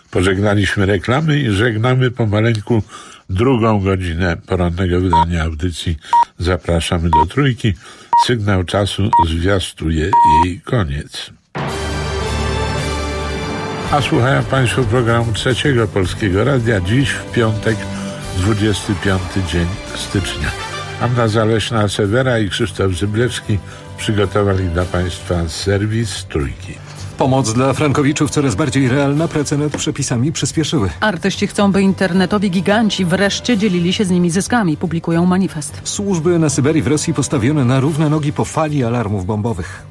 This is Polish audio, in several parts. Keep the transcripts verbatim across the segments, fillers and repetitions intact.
Pożegnaliśmy reklamy i żegnamy pomaleńku drugą godzinę porannego wydania audycji. Zapraszamy do Trójki. Sygnał czasu zwiastuje jej koniec. A słuchają Państwo programu Trzeciego Polskiego Radia. Dziś w piątek, dwudziesty piąty dzień stycznia. Anna Zaleśna-Sewera i Krzysztof Zyblewski przygotowali dla Państwa serwis Trójki. Pomoc dla frankowiczów coraz bardziej realna, prace nad przepisami przyspieszyły. Artyści chcą, by internetowi giganci wreszcie dzielili się z nimi zyskami, publikują manifest. Służby na Syberii w Rosji postawione na równe nogi po fali alarmów bombowych.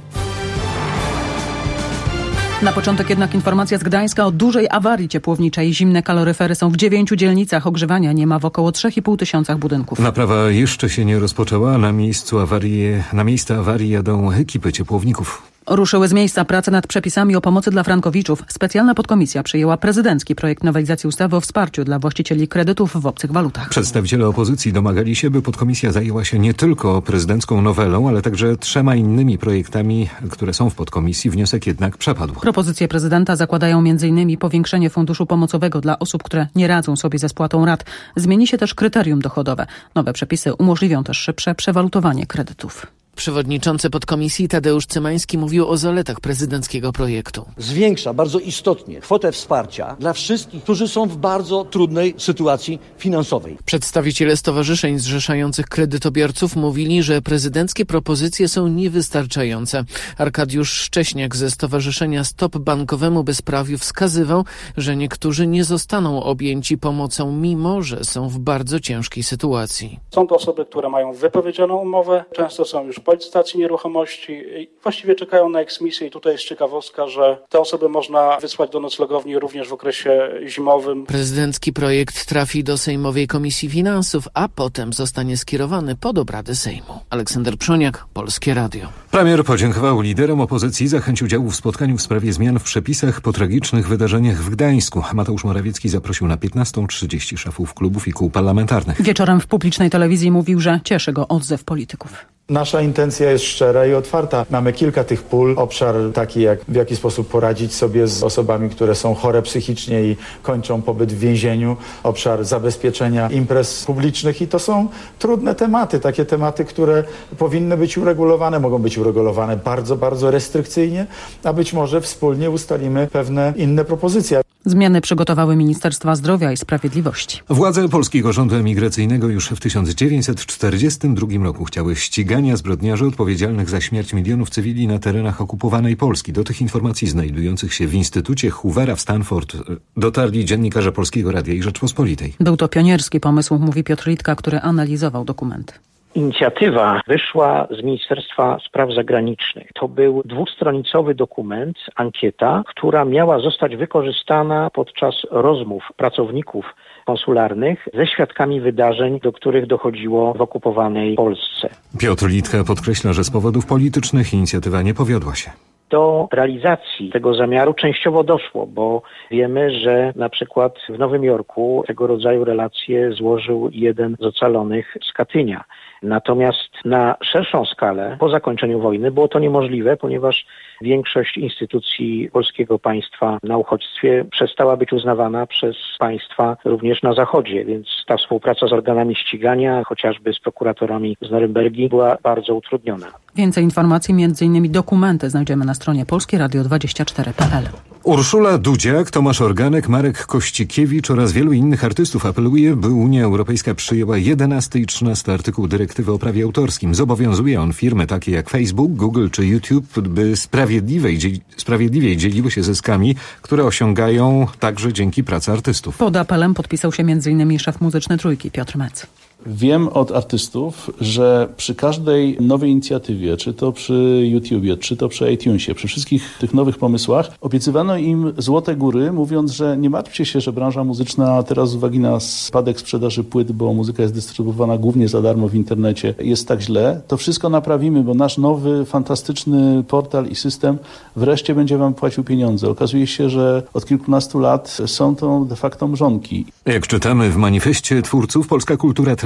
Na początek jednak informacja z Gdańska o dużej awarii ciepłowniczej. Zimne kaloryfery są w dziewięciu dzielnicach. Ogrzewania nie ma w około trzech i pół tysiącach budynków. Naprawa jeszcze się nie rozpoczęła. Na miejscu awarii, na miejsce awarii jadą ekipy ciepłowników. Ruszyły z miejsca prace nad przepisami o pomocy dla frankowiczów. Specjalna podkomisja przyjęła prezydencki projekt nowelizacji ustawy o wsparciu dla właścicieli kredytów w obcych walutach. Przedstawiciele opozycji domagali się, by podkomisja zajęła się nie tylko prezydencką nowelą, ale także trzema innymi projektami, które są w podkomisji. Wniosek jednak przepadł. Propozycje prezydenta zakładają między innymi powiększenie funduszu pomocowego dla osób, które nie radzą sobie ze spłatą rat. Zmieni się też kryterium dochodowe. Nowe przepisy umożliwią też szybsze przewalutowanie kredytów. Przewodniczący podkomisji Tadeusz Cymański mówił o zaletach prezydenckiego projektu. Zwiększa bardzo istotnie kwotę wsparcia dla wszystkich, którzy są w bardzo trudnej sytuacji finansowej. Przedstawiciele stowarzyszeń zrzeszających kredytobiorców mówili, że prezydenckie propozycje są niewystarczające. Arkadiusz Szcześniak ze Stowarzyszenia Stop Bankowemu Bezprawiu wskazywał, że niektórzy nie zostaną objęci pomocą, mimo że są w bardzo ciężkiej sytuacji. Są to osoby, które mają wypowiedzianą umowę, często są już po licytacji nieruchomości i właściwie czekają na eksmisję i tutaj jest ciekawostka, że te osoby można wysłać do noclegowni również w okresie zimowym. Prezydencki projekt trafi do Sejmowej Komisji Finansów, a potem zostanie skierowany pod obrady Sejmu. Aleksander Przoniak, Polskie Radio. Premier podziękował liderom opozycji za chęć udziału w spotkaniu w sprawie zmian w przepisach po tragicznych wydarzeniach w Gdańsku. Mateusz Morawiecki zaprosił na piętnastą trzydzieści szefów klubów i kół parlamentarnych. Wieczorem w publicznej telewizji mówił, że cieszy go odzew polityków. Nasza intencja jest szczera i otwarta. Mamy kilka tych pól. Obszar taki jak w jaki sposób poradzić sobie z osobami, które są chore psychicznie i kończą pobyt w więzieniu. Obszar zabezpieczenia imprez publicznych i to są trudne tematy. Takie tematy, które powinny być uregulowane. Mogą być uregulowane bardzo, bardzo restrykcyjnie, a być może wspólnie ustalimy pewne inne propozycje. Zmiany przygotowały Ministerstwa Zdrowia i Sprawiedliwości. Władze polskiego rządu emigracyjnego już w tysiąc dziewięćset czterdziestym drugim roku chciały ścigania zbrodniarzy odpowiedzialnych za śmierć milionów cywili na terenach okupowanej Polski. Do tych informacji znajdujących się w Instytucie Hoovera w Stanford dotarli dziennikarze Polskiego Radia i Rzeczpospolitej. Był to pionierski pomysł, mówi Piotr Litka, który analizował dokumenty. Inicjatywa wyszła z Ministerstwa Spraw Zagranicznych. To był dwustronicowy dokument, ankieta, która miała zostać wykorzystana podczas rozmów pracowników konsularnych ze świadkami wydarzeń, do których dochodziło w okupowanej Polsce. Piotr Litka podkreśla, że z powodów politycznych inicjatywa nie powiodła się. Do realizacji tego zamiaru częściowo doszło, bo wiemy, że na przykład w Nowym Jorku tego rodzaju relacje złożył jeden z ocalonych z Katynia. Natomiast na szerszą skalę, po zakończeniu wojny, było to niemożliwe, ponieważ większość instytucji polskiego państwa na uchodźstwie przestała być uznawana przez państwa również na Zachodzie, więc ta współpraca z organami ścigania, chociażby z prokuratorami z Norymbergi, była bardzo utrudniona. Więcej informacji, między innymi dokumenty, znajdziemy na stronie polskie radio dwadzieścia cztery kropka p l. Urszula Dudziak, Tomasz Organek, Marek Kościkiewicz oraz wielu innych artystów apeluje, by Unia Europejska przyjęła jedenasty i trzynasty artykuł dyrektywy o prawie autorskim. Zobowiązuje on firmy takie jak Facebook, Google czy YouTube, by sprawiedliwiej, sprawiedliwiej dzieliły się zyskami, które osiągają także dzięki pracy artystów. Pod apelem podpisał się między innymi szef muzyczny Trójki Piotr Mec. Wiem od artystów, że przy każdej nowej inicjatywie, czy to przy YouTubie, czy to przy iTunesie, przy wszystkich tych nowych pomysłach, obiecywano im złote góry, mówiąc, że nie martwcie się, że branża muzyczna teraz z uwagi na spadek sprzedaży płyt, bo muzyka jest dystrybuowana głównie za darmo w internecie, jest tak źle. To wszystko naprawimy, bo nasz nowy, fantastyczny portal i system wreszcie będzie wam płacił pieniądze. Okazuje się, że od kilkunastu lat są to de facto mrzonki. Jak czytamy w manifestie twórców, polska kultura traci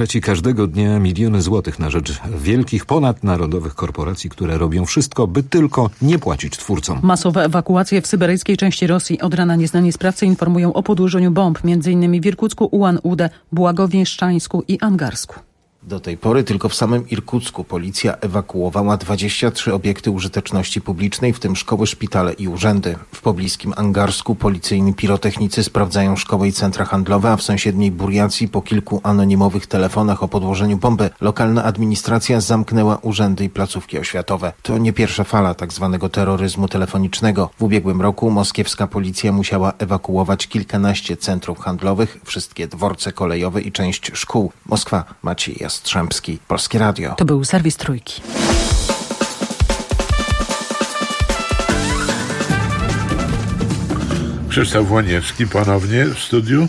traci każdego dnia miliony złotych na rzecz wielkich, ponadnarodowych korporacji, które robią wszystko, by tylko nie płacić twórcom. Masowe ewakuacje w syberyjskiej części Rosji. Od rana nieznani sprawcy informują o podłożeniu bomb, m.in. w Irkucku, Ulan-Ude, Błagowieszczańsku i Angarsku. Do tej pory tylko w samym Irkucku policja ewakuowała dwadzieścia trzy obiekty użyteczności publicznej, w tym szkoły, szpitale i urzędy. W pobliskim Angarsku policyjni pirotechnicy sprawdzają szkoły i centra handlowe, a w sąsiedniej Burjacji po kilku anonimowych telefonach o podłożeniu bomby lokalna administracja zamknęła urzędy i placówki oświatowe. To nie pierwsza fala tak zwanego terroryzmu telefonicznego. W ubiegłym roku moskiewska policja musiała ewakuować kilkanaście centrów handlowych, wszystkie dworce kolejowe i część szkół. Moskwa, Maciej Jastrzębski, Polskie Radio. To był serwis Trójki. Krzysztof Łoniewski ponownie w studiu.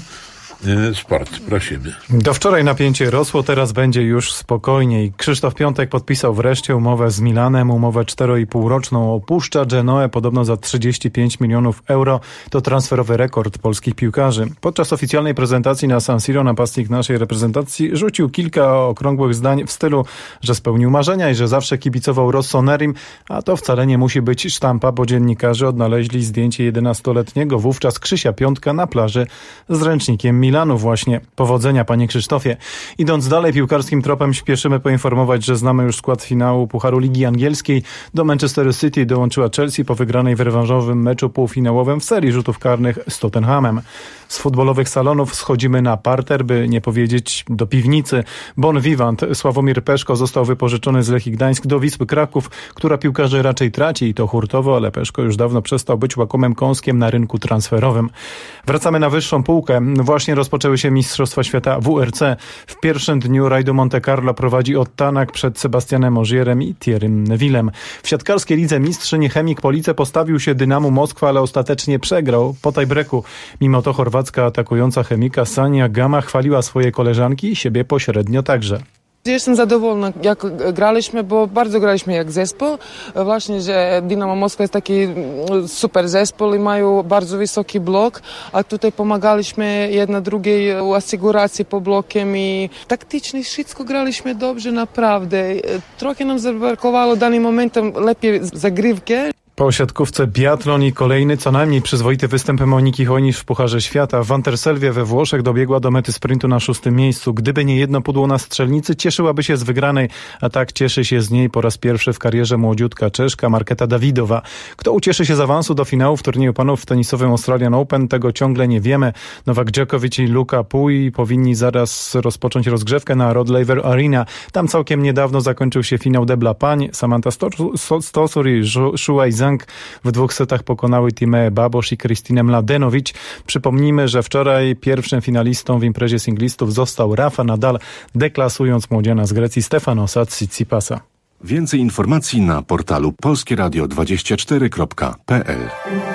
Sport, prosimy. Do wczoraj napięcie rosło, teraz będzie już spokojniej. Krzysztof Piątek podpisał wreszcie umowę z Milanem, umowę cztero i pół roczną. Opuszcza Genoę podobno za trzydzieści pięć milionów euro. To transferowy rekord polskich piłkarzy. Podczas oficjalnej prezentacji na San Siro napastnik naszej reprezentacji rzucił kilka okrągłych zdań w stylu, że spełnił marzenia i że zawsze kibicował Rossonerim, a to wcale nie musi być sztampa, bo dziennikarze odnaleźli zdjęcie jedenastoletniego wówczas Krzysia Piątka na plaży z ręcznikiem Milanu. Milanu właśnie. Powodzenia, panie Krzysztofie. Idąc dalej piłkarskim tropem, śpieszymy poinformować, że znamy już skład finału Pucharu Ligi Angielskiej. Do Manchesteru City dołączyła Chelsea po wygranej w rewanżowym meczu półfinałowym w serii rzutów karnych z Tottenhamem. Z futbolowych salonów schodzimy na parter, by nie powiedzieć do piwnicy. Bon vivant. Sławomir Peszko został wypożyczony z Lechii Gdańsk do Wisły Kraków, która piłkarzy raczej traci i to hurtowo, ale Peszko już dawno przestał być łakomym kąskiem na rynku transferowym. Wracamy na wyższą półkę. Właśnie rozpoczęły się Mistrzostwa Świata W R C. W pierwszym dniu rajdu Monte Carlo prowadzi Ottanak przed Sebastianem Ogierem i Thierrym Nevillem. W siatkarskiej lidze mistrzyni Chemik Police postawił się Dynamo Moskwa, ale ostatecznie przegrał po tiebreaku. Mimo to chorwacka atakująca Chemika Sania Gama chwaliła swoje koleżanki i siebie pośrednio także. Jestem zadowolona, jak graliśmy, bo bardzo graliśmy jak zespół. Właśnie, że Dynamo Moskwa jest taki super zespół i mają bardzo wysoki blok, a tutaj pomagaliśmy jedna drugiej u asiguracji po blokiem i taktycznie wszystko graliśmy dobrze, naprawdę. Trochę nam zabrakowało w danym momencie lepiej zagrywki. Po siatkówce biatlon i kolejny co najmniej przyzwoity występ Moniki Hojnisz w Pucharze Świata. W Anterselwie we Włoszech dobiegła do mety sprintu na szóstym miejscu. Gdyby nie jedno pudło na strzelnicy, cieszyłaby się z wygranej, a tak cieszy się z niej po raz pierwszy w karierze młodziutka Czeszka Marketa Dawidowa. Kto ucieszy się z awansu do finału w turnieju panów w tenisowym Australian Open, tego ciągle nie wiemy. Nowak Djokovic i Luka Pouille powinni zaraz rozpocząć rozgrzewkę na Rod Laver Arena. Tam całkiem niedawno zakończył się finał Debla Pań. Samantha Stosur i Shuai Zhang w dwóch setach pokonały Timea Babos i Kristynę Mladenovic. Przypomnijmy, że wczoraj pierwszym finalistą w imprezie singlistów został Rafa Nadal, deklasując młodziana z Grecji Stefanosa Tsitsipasa. Więcej informacji na portalu polskieradio dwadzieścia cztery kropka p l.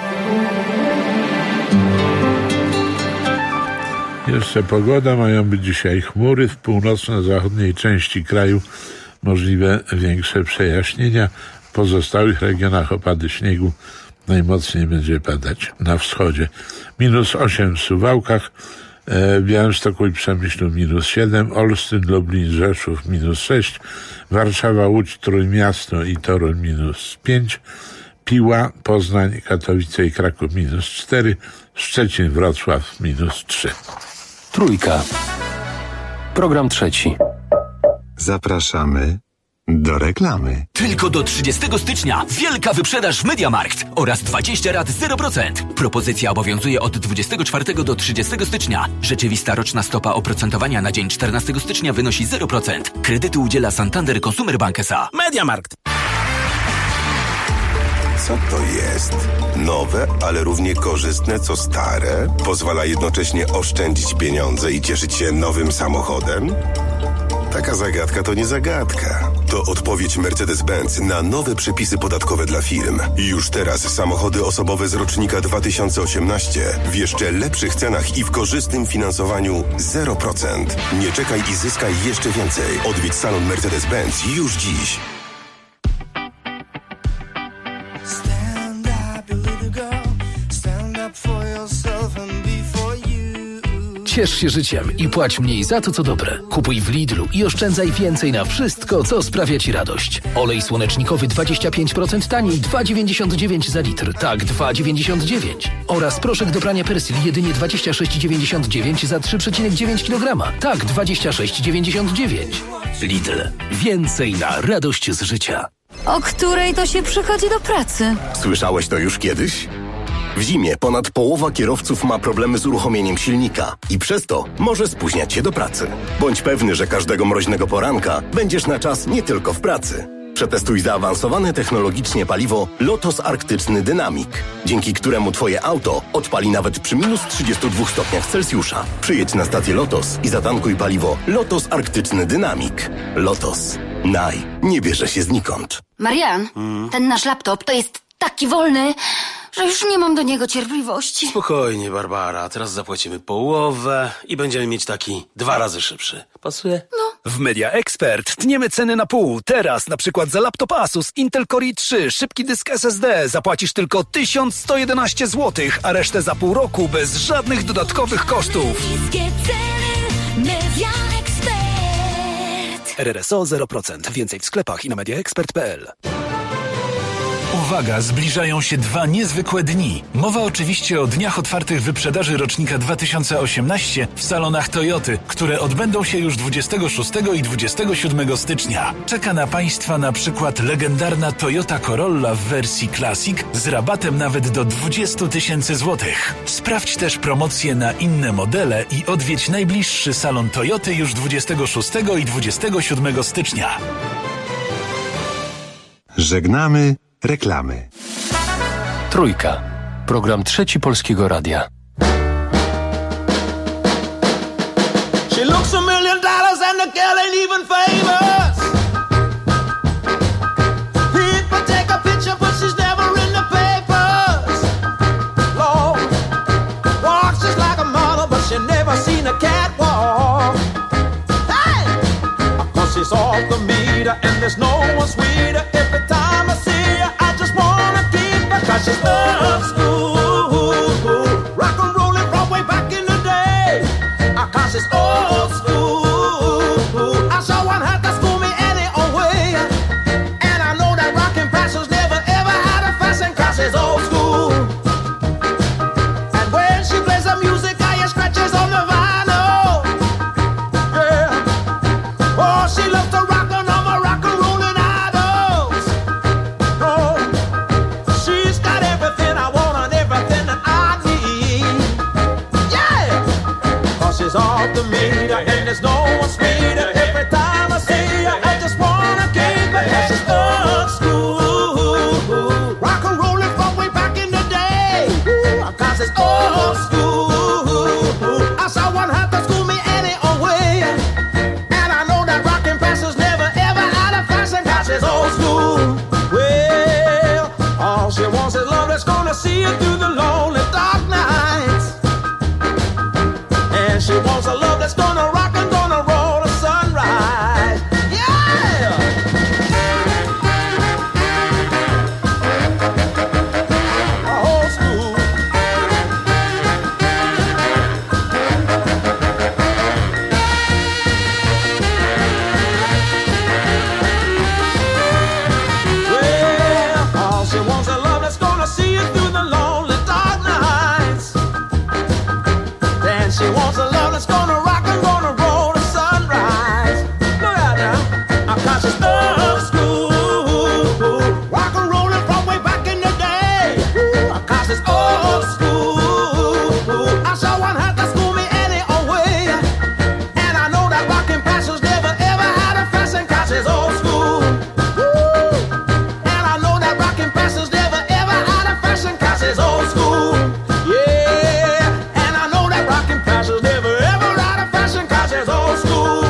Jeszcze pogoda. Mają być dzisiaj chmury w północno-zachodniej części kraju. Możliwe większe przejaśnienia. W pozostałych regionach opady śniegu. Najmocniej będzie padać na wschodzie. Minus osiem w Suwałkach, w Białymstoku i Przemyślu minus siedem, Olsztyn, Lublin, Rzeszów minus sześć, Warszawa, Łódź, Trójmiasto i Toruń minus pięć, Piła, Poznań, Katowice i Kraków minus cztery, Szczecin, Wrocław minus trzy. Trójka. Program trzeci. Zapraszamy do reklamy. Tylko do trzydziestego stycznia wielka wyprzedaż w MediaMarkt oraz dwadzieścia rat zero procent. Propozycja obowiązuje od dwudziestego czwartego do trzydziestego stycznia. Rzeczywista roczna stopa oprocentowania na dzień czternastego stycznia wynosi zero procent. Kredytu udziela Santander Consumer Bank S A. MediaMarkt. Co to jest? Nowe, ale równie korzystne co stare? Pozwala jednocześnie oszczędzić pieniądze i cieszyć się nowym samochodem? Taka zagadka to nie zagadka. To odpowiedź Mercedes-Benz na nowe przepisy podatkowe dla firm. Już teraz samochody osobowe z rocznika dwa tysiące osiemnaście w jeszcze lepszych cenach i w korzystnym finansowaniu zero procent. Nie czekaj i zyskaj jeszcze więcej. Odwiedź salon Mercedes-Benz już dziś. Ciesz się życiem i płać mniej za to, co dobre. Kupuj w Lidlu i oszczędzaj więcej na wszystko, co sprawia Ci radość. Olej słonecznikowy dwadzieścia pięć procent taniej, dwa dziewięćdziesiąt dziewięć za litr. Tak, dwa dziewięćdziesiąt dziewięć. Oraz proszek do prania Persil jedynie dwadzieścia sześć dziewięćdziesiąt dziewięć za trzy przecinek dziewięć kilograma. Tak, dwadzieścia sześć dziewięćdziesiąt dziewięć. Lidl. Więcej na radość z życia. O której to się przychodzi do pracy? Słyszałeś to już kiedyś? W zimie ponad połowa kierowców ma problemy z uruchomieniem silnika i przez to może spóźniać się do pracy. Bądź pewny, że każdego mroźnego poranka będziesz na czas nie tylko w pracy. Przetestuj zaawansowane technologicznie paliwo Lotos Arktyczny Dynamic, dzięki któremu Twoje auto odpali nawet przy minus trzydziestu dwóch stopniach Celsjusza. Przyjedź na stację Lotos i zatankuj paliwo Lotos Arktyczny Dynamic. Lotos. Naj. Nie bierze się znikąd. Marian, Hmm? ten nasz laptop to jest taki wolny, że już nie mam do niego cierpliwości. Spokojnie, Barbara. Teraz zapłacimy połowę i będziemy mieć taki dwa razy szybszy. Pasuje? No. W Media Expert tniemy ceny na pół. Teraz na przykład za laptop Asus Intel Core i trzy, szybki dysk S S D zapłacisz tylko tysiąc sto jedenaście złotych, a resztę za pół roku bez żadnych dodatkowych kosztów. Media Expert. R R S O zero procent. Więcej w sklepach i na media expert kropka p l. Uwaga, zbliżają się dwa niezwykłe dni. Mowa oczywiście o dniach otwartych wyprzedaży rocznika dwa tysiące osiemnaście w salonach Toyoty, które odbędą się już dwudziestego szóstego i dwudziestego siódmego stycznia. Czeka na Państwa na przykład legendarna Toyota Corolla w wersji Classic z rabatem nawet do dwadzieścia tysięcy złotych. Sprawdź też promocje na inne modele i odwiedź najbliższy salon Toyoty już dwudziestego szóstego i dwudziestego siódmego stycznia. Żegnamy reklamy. Trójka. Program Trzeci Polskiego Radia. She looks a million dollars and the girl ain't even famous. People take a picture but she's never in the papers. Lord, walks just like a model but she never seen a catwalk. Hey! Of course she's off the meter and there's no one sweeter. Every time I see her I just wanna keep her 'cause she's old school. Rock and rollin' from way back in the day. 'Cause she's old school. I saw one had to school me any old way. And I know that rockin' pastors never ever had a fashion 'cause she's old school. And when she plays the music I hear scratches on the vinyl. Yeah. Oh, she loves to rock on all my rock and rollin' idols. Oh, she's got everything I want and everything that I need. Yeah. 'Cause she's off the meter and there's no one sweeter. Every time I see her I just wanna keep her 'cause she's old school. Rock and rollin' from way back in the day. 'Cause it's old school. I saw one have to school me any old way. And I know that rockin' pastors never ever had a fashion 'cause she's old school. Well, all she wants is love that's gonna see her through the lonely dark nights. And she wants a love that's gonna rock and gonna roll the sunrise. Yeah! Old school. Well, all she wants is love that's gonna see her through the lonely dark nights. Then she wants a love that's gonna rock and gonna roll the sunrise. Look out now, cause she's old school. Rock and rollin' from way back in the day. Cause it's old school. I saw one had to school me any old way. And I know that rockin' pastors never ever had a fashion 'cause it's old school. And I know that rockin' pastors never ever had a fashion 'cause it's old school. Yeah, and I know that rockin' pastors never ever had a fashion 'cause it's old school.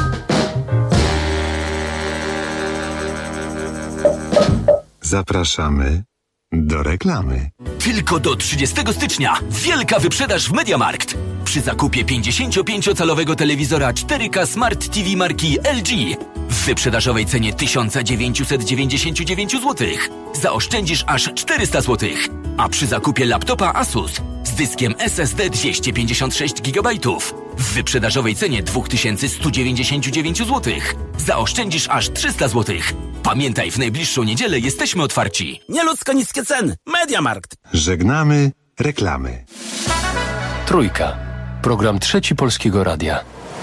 Zapraszamy do reklamy. Tylko do trzydziestego stycznia wielka wyprzedaż w MediaMarkt. Przy zakupie pięćdziesięciopięciocalowego telewizora cztery K Smart T V marki L G w wyprzedażowej cenie tysiąc dziewięćset dziewięćdziesiąt dziewięć złotych zaoszczędzisz aż czterysta złotych. A przy zakupie laptopa Asus z z dyskiem S S D dwieście pięćdziesiąt sześć gigabajtów w wyprzedażowej cenie dwa tysiące sto dziewięćdziesiąt dziewięć złotych. Zaoszczędzisz aż trzysta złotych. Pamiętaj, w najbliższą niedzielę jesteśmy otwarci. Nieludzko niskie ceny. Mediamarkt. Żegnamy reklamy. Trójka. Program Trzeci Polskiego Radia.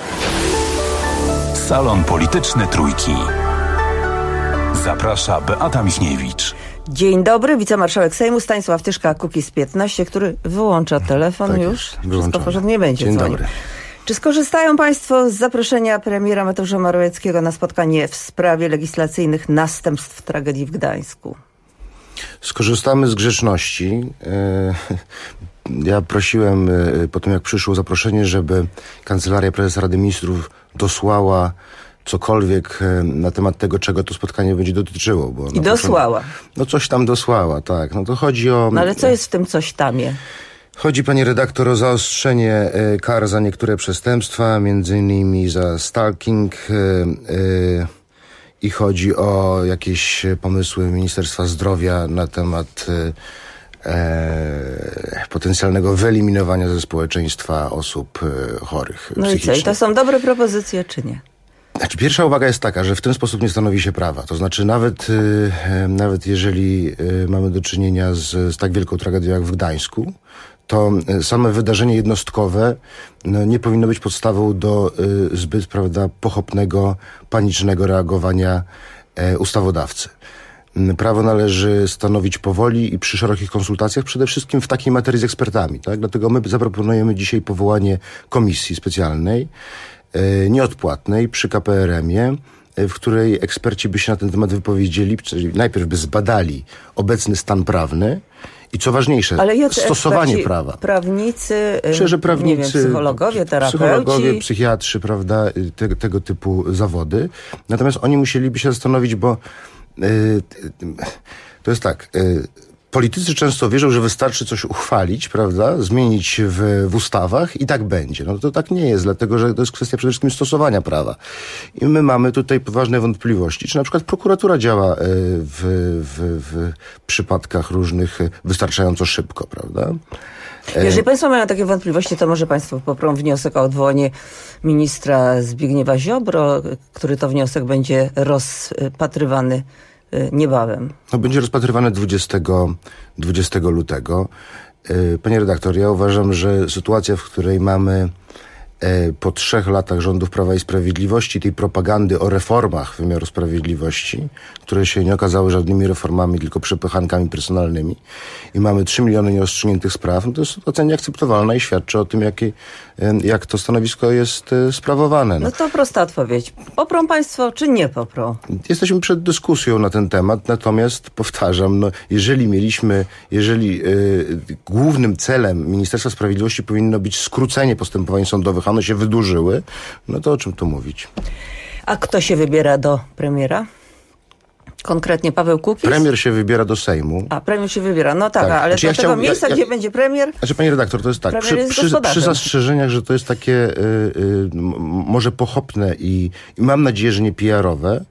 Salon Polityczny Trójki. Zaprasza Beata Michniewicz. Dzień dobry, wicemarszałek Sejmu Stanisław Tyszka, Kukiz piętnaście, który wyłącza telefon tak już. Jest, wszystko porządnie będzie. Dzień dzwonił. dobry. Czy skorzystają Państwo z zaproszenia premiera Mateusza Morawieckiego na spotkanie w sprawie legislacyjnych następstw tragedii w Gdańsku? Skorzystamy z grzeczności. Ja prosiłem po tym, jak przyszło zaproszenie, żeby Kancelaria Prezesa Rady Ministrów dosłała cokolwiek na temat tego, czego to spotkanie będzie dotyczyło. Bo I dosłała. Początku, no coś tam dosłała, tak. No to chodzi o... No ale co jest w tym coś tamie? Chodzi, pani redaktor, o zaostrzenie y, kar za niektóre przestępstwa, między innymi za stalking y, y, i chodzi o jakieś pomysły Ministerstwa Zdrowia na temat y, e, potencjalnego wyeliminowania ze społeczeństwa osób y, chorych no psychicznie. I co? I to są dobre propozycje, czy nie? Znaczy, pierwsza uwaga jest taka, że w ten sposób nie stanowi się prawa. To znaczy, nawet, y, nawet jeżeli y, mamy do czynienia z, z tak wielką tragedią jak w Gdańsku, to same wydarzenie jednostkowe no, nie powinno być podstawą do y, zbyt, prawda, pochopnego, panicznego reagowania y, ustawodawcy. Prawo należy stanowić powoli i przy szerokich konsultacjach, przede wszystkim w takiej materii z ekspertami. Tak? Dlatego my zaproponujemy dzisiaj powołanie komisji specjalnej, y, nieodpłatnej przy K P R M ie, w której eksperci by się na ten temat wypowiedzieli, czyli najpierw by zbadali obecny stan prawny, i co ważniejsze, stosowanie prawa. Prawnicy, Myślę, że prawnicy, nie wiem, psychologowie, terapeuci. Psychologowie, psychiatrzy, prawda, te, tego typu zawody. Natomiast oni musieliby się zastanowić, bo y, to jest tak, y, politycy często wierzą, że wystarczy coś uchwalić, prawda, zmienić w, w ustawach i tak będzie. No to tak nie jest, dlatego że to jest kwestia przede wszystkim stosowania prawa. I my mamy tutaj poważne wątpliwości. Czy na przykład prokuratura działa w, w, w przypadkach różnych wystarczająco szybko, prawda? Jeżeli Państwo mają takie wątpliwości, to może Państwo poprą wniosek o odwołanie ministra Zbigniewa Ziobro, który to wniosek będzie rozpatrywany niebawem. No, będzie rozpatrywane dwudziestego lutego. Panie redaktor, ja uważam, że sytuacja, w której mamy po trzech latach rządów Prawa i Sprawiedliwości, tej propagandy o reformach wymiaru sprawiedliwości, które się nie okazały żadnymi reformami, tylko przepychankami personalnymi, i mamy trzy miliony nieostrzygniętych spraw, no to jest sytuacja nieakceptowalna i świadczy o tym, jakie, jak to stanowisko jest sprawowane. No. no to prosta odpowiedź. Poprą Państwo, czy nie poprą? Jesteśmy przed dyskusją na ten temat, natomiast powtarzam, no, jeżeli mieliśmy, jeżeli y, głównym celem Ministerstwa Sprawiedliwości powinno być skrócenie postępowań sądowych, a one się wydłużyły, no to o czym tu mówić? A kto się wybiera do premiera? Konkretnie Paweł Kukiz? Premier się wybiera do Sejmu. A, premier się wybiera, no tak, tak. ale znaczy, do ja tego chciał, miejsca, ja, ja, gdzie będzie premier... Znaczy, panie redaktor, to jest tak, przy, jest przy, przy zastrzeżeniach, że to jest takie y, y, może pochopne i, i mam nadzieję, że nie P R-owe,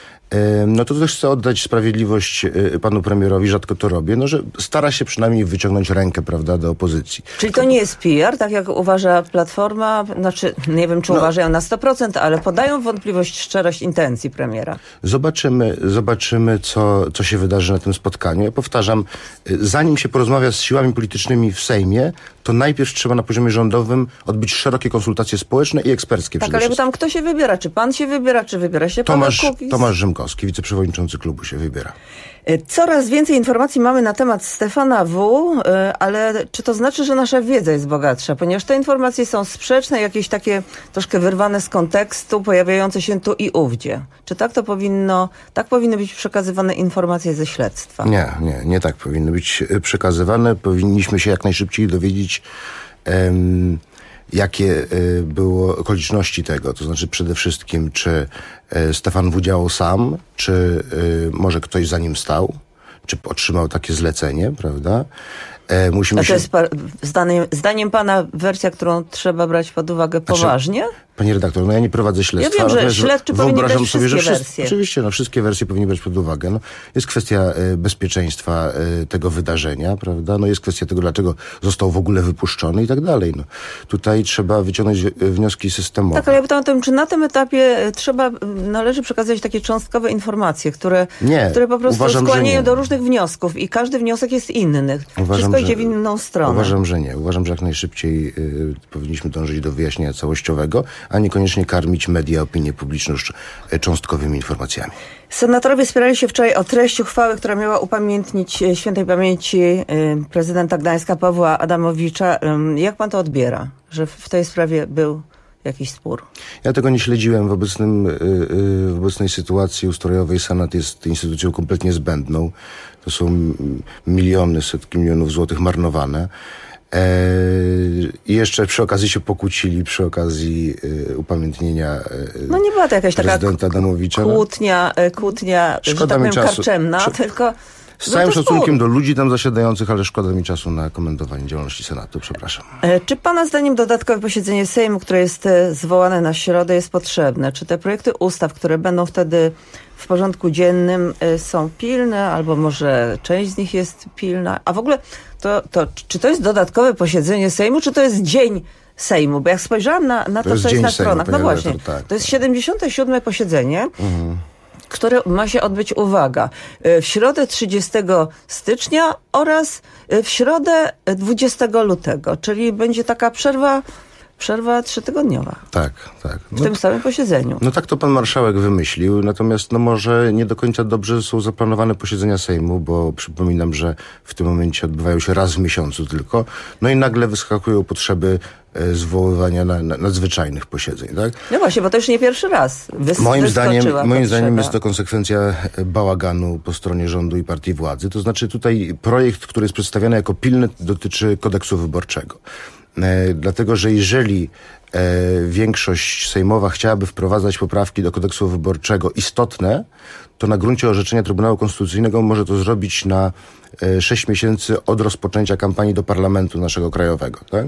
no to też chcę oddać sprawiedliwość panu premierowi, rzadko to robię, no że stara się przynajmniej wyciągnąć rękę, prawda, do opozycji. Czyli to nie jest P R, tak jak uważa Platforma, znaczy nie wiem, czy no, uważają na sto procent, ale podają wątpliwość szczerość intencji premiera. Zobaczymy, zobaczymy co, co się wydarzy na tym spotkaniu. Ja powtarzam, zanim się porozmawia z siłami politycznymi w Sejmie, to najpierw trzeba na poziomie rządowym odbyć szerokie konsultacje społeczne i eksperckie. Tak, ale tam kto się wybiera? Czy pan się wybiera, czy wybiera się Tomasz, Paweł Kukiz? Tomasz Rzymkowski, wiceprzewodniczący klubu, się wybiera. Coraz więcej informacji mamy na temat Stefana W., ale czy to znaczy, że nasza wiedza jest bogatsza? Ponieważ te informacje są sprzeczne, jakieś takie troszkę wyrwane z kontekstu, pojawiające się tu i ówdzie. Czy tak to powinno, tak powinny być przekazywane informacje ze śledztwa? Nie, nie, nie tak powinny być przekazywane. Powinniśmy się jak najszybciej dowiedzieć, um, jakie y, były okoliczności tego, to znaczy przede wszystkim, czy y, Stefan W. działał sam, czy y, może ktoś za nim stał, czy otrzymał takie zlecenie, prawda? E, musimy A to się... jest pa- zdaniem, zdaniem pana wersja, którą trzeba brać pod uwagę poważnie? Znaczy, Pani redaktor, no ja nie prowadzę śledztwa. Ja wiem, że ale śledczy powinni brać sobie, wszystkie że wszyscy, wersje. Oczywiście, no wszystkie wersje powinni brać pod uwagę. No, jest kwestia y, bezpieczeństwa y, tego wydarzenia, prawda? No jest kwestia tego, dlaczego został w ogóle wypuszczony i tak dalej. No, tutaj trzeba wyciągnąć y, wnioski systemowe. Tak, ale ja pytam o tym, czy na tym etapie trzeba, należy przekazać takie cząstkowe informacje, które, nie, które po prostu uważam, skłaniają że do różnych wniosków i każdy wniosek jest inny. Uważam, Wszystko idzie że, w inną stronę. Uważam, że nie. Uważam, że jak najszybciej y, powinniśmy dążyć do wyjaśnienia całościowego, a niekoniecznie karmić media, opinię publiczną już cząstkowymi informacjami. Senatorowie spierali się wczoraj o treść uchwały, która miała upamiętnić świętej pamięci y, prezydenta Gdańska Pawła Adamowicza. Y, jak pan to odbiera, że w tej sprawie był jakiś spór? Ja tego nie śledziłem. W, obecnym, y, y, w obecnej sytuacji ustrojowej Senat jest instytucją kompletnie zbędną. To są miliony, setki milionów złotych marnowane. I jeszcze przy okazji się pokłócili, przy okazji y, upamiętnienia y, No nie była to jakaś taka prezydenta Adamowicza. kłótnia, kłótnia, że tak powiem, karczemna, Szko- tylko... Z całym szacunkiem spór. do ludzi tam zasiadających, ale szkoda mi czasu na komentowanie działalności Senatu. Przepraszam. Czy pana zdaniem dodatkowe posiedzenie Sejmu, które jest zwołane na środę, jest potrzebne? Czy te projekty ustaw, które będą wtedy w porządku dziennym, są pilne, albo może część z nich jest pilna? A w ogóle, to, to, czy to jest dodatkowe posiedzenie Sejmu, czy to jest dzień Sejmu? Bo jak spojrzałam na, na to, to jest co jest na Sejmu, stronach, no właśnie, redaktor, tak. to jest siedemdziesiąte siódme posiedzenie, Mhm. które ma się odbyć, uwaga, w środę trzydziestego stycznia oraz w środę dwudziestego lutego, czyli będzie taka przerwa, przerwa trzytygodniowa. Tak, tak. W tym samym posiedzeniu. No tak to pan marszałek wymyślił, natomiast no może nie do końca dobrze są zaplanowane posiedzenia Sejmu, bo przypominam, że w tym momencie odbywają się raz w miesiącu tylko, no i nagle wyskakują potrzeby e, zwoływania na, na, nadzwyczajnych posiedzeń, tak? No właśnie, bo to już nie pierwszy raz wys- Moim zdaniem, moim potrzeba. zdaniem jest to konsekwencja bałaganu po stronie rządu i partii władzy. To znaczy tutaj projekt, który jest przedstawiany jako pilny, dotyczy kodeksu wyborczego. E, dlatego, że jeżeli e, większość sejmowa chciałaby wprowadzać poprawki do kodeksu wyborczego istotne, to na gruncie orzeczenia Trybunału Konstytucyjnego może to zrobić na e, sześć miesięcy od rozpoczęcia kampanii do parlamentu naszego krajowego, tak?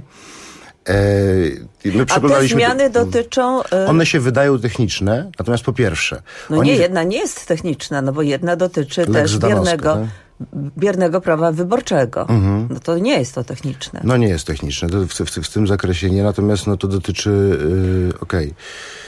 My A te zmiany to, dotyczą... Yy... One się wydają techniczne, natomiast po pierwsze... No oni... nie, jedna nie jest techniczna, no bo jedna dotyczy Lex też Zdanowska, biernego, tak? biernego prawa wyborczego. Mhm. No to nie jest to techniczne. No nie jest techniczne, to w, w, w tym zakresie nie, natomiast no to dotyczy... Yy, okej. Okay.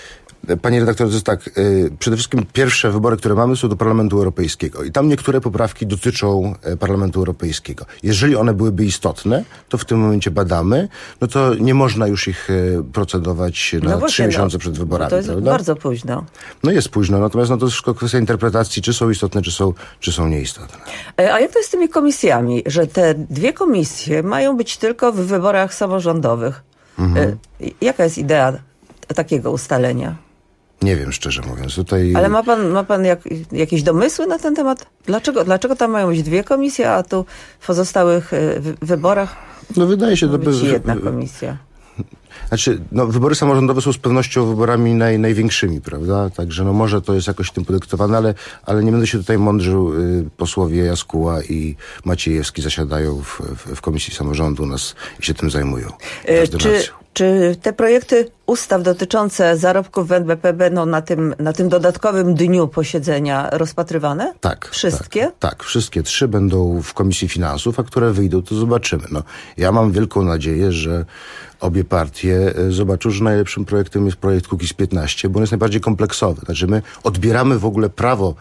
Panie redaktor, to jest tak, yy, przede wszystkim pierwsze wybory, które mamy, są do Parlamentu Europejskiego i tam niektóre poprawki dotyczą y, Parlamentu Europejskiego. Jeżeli one byłyby istotne, to w tym momencie badamy, no to nie można już ich y, procedować na no trzy miesiące no, przed wyborami. To jest prawda? bardzo późno. No jest późno, natomiast no to jest wszystko kwestia interpretacji, czy są istotne, czy są, czy są nieistotne. A jak to jest z tymi komisjami, że te dwie komisje mają być tylko w wyborach samorządowych? Mhm. Y, jaka jest idea takiego ustalenia? Nie wiem, szczerze mówiąc. Tutaj... Ale ma pan, ma pan jak, jakieś domysły na ten temat? Dlaczego, dlaczego tam mają być dwie komisje, a tu w pozostałych y, wyborach no wydaje się, ma to być by... jedna komisja? Znaczy, no, wybory samorządowe są z pewnością wyborami naj, największymi, prawda? Także no może to jest jakoś tym podyktowane, ale, ale nie będę się tutaj mądrzył. Y, posłowie Jaskuła i Maciejewski zasiadają w, w, w Komisji Samorządu u nas i się tym zajmują. Y, czy, czy te projekty ustaw dotyczące zarobków w N B P będą na tym, na tym dodatkowym dniu posiedzenia rozpatrywane? Tak. Wszystkie? Tak, tak, wszystkie trzy będą w Komisji Finansów, a które wyjdą, to zobaczymy. No, ja mam wielką nadzieję, że obie partie zobaczą, że najlepszym projektem jest projekt Kukiz piętnaście, bo on jest najbardziej kompleksowy. Znaczy my odbieramy w ogóle prawo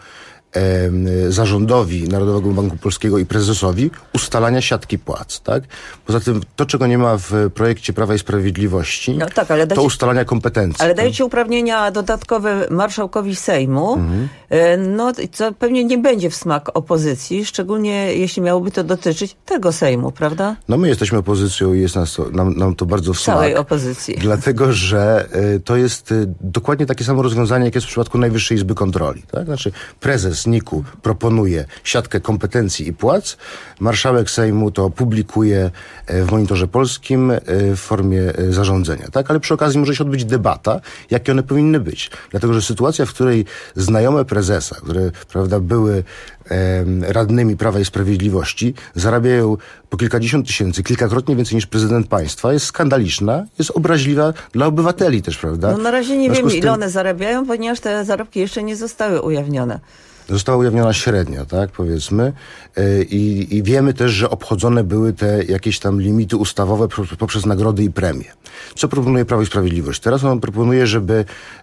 e, zarządowi Narodowego Banku Polskiego i prezesowi ustalania siatki płac, tak? Poza tym to, czego nie ma w projekcie Prawa i Sprawiedliwości, no tak, ale to dajcie, ustalania kompetencji. Ale tak? dajecie uprawnienia dodatkowe marszałkowi Sejmu, Mhm. no co pewnie nie będzie w smak opozycji, szczególnie jeśli miałoby to dotyczyć tego Sejmu, prawda? No my jesteśmy opozycją i jest nas to, nam, nam to bardzo w smak. Całej opozycji. Dlatego, że y, to jest y, dokładnie takie samo rozwiązanie, jak jest w przypadku Najwyższej Izby Kontroli. Tak? Znaczy prezes prezes N I K-u proponuje siatkę kompetencji i płac, marszałek Sejmu to publikuje w Monitorze Polskim w formie zarządzenia, tak? Ale przy okazji może się odbyć debata, jakie one powinny być. Dlatego, że sytuacja, w której znajome prezesa, które, prawda, były radnymi Prawa i Sprawiedliwości, zarabiają po kilkadziesiąt tysięcy, kilkakrotnie więcej niż prezydent państwa, jest skandaliczna, jest obraźliwa dla obywateli też, prawda? No na razie nie W związku wiemy, z ile tym one zarabiają, ponieważ te zarobki jeszcze nie zostały ujawnione. Została ujawniona średnia, tak, powiedzmy. I, I wiemy też, że obchodzone były te jakieś tam limity ustawowe poprzez nagrody i premie. Co proponuje Prawo i Sprawiedliwość? Teraz on proponuje, żeby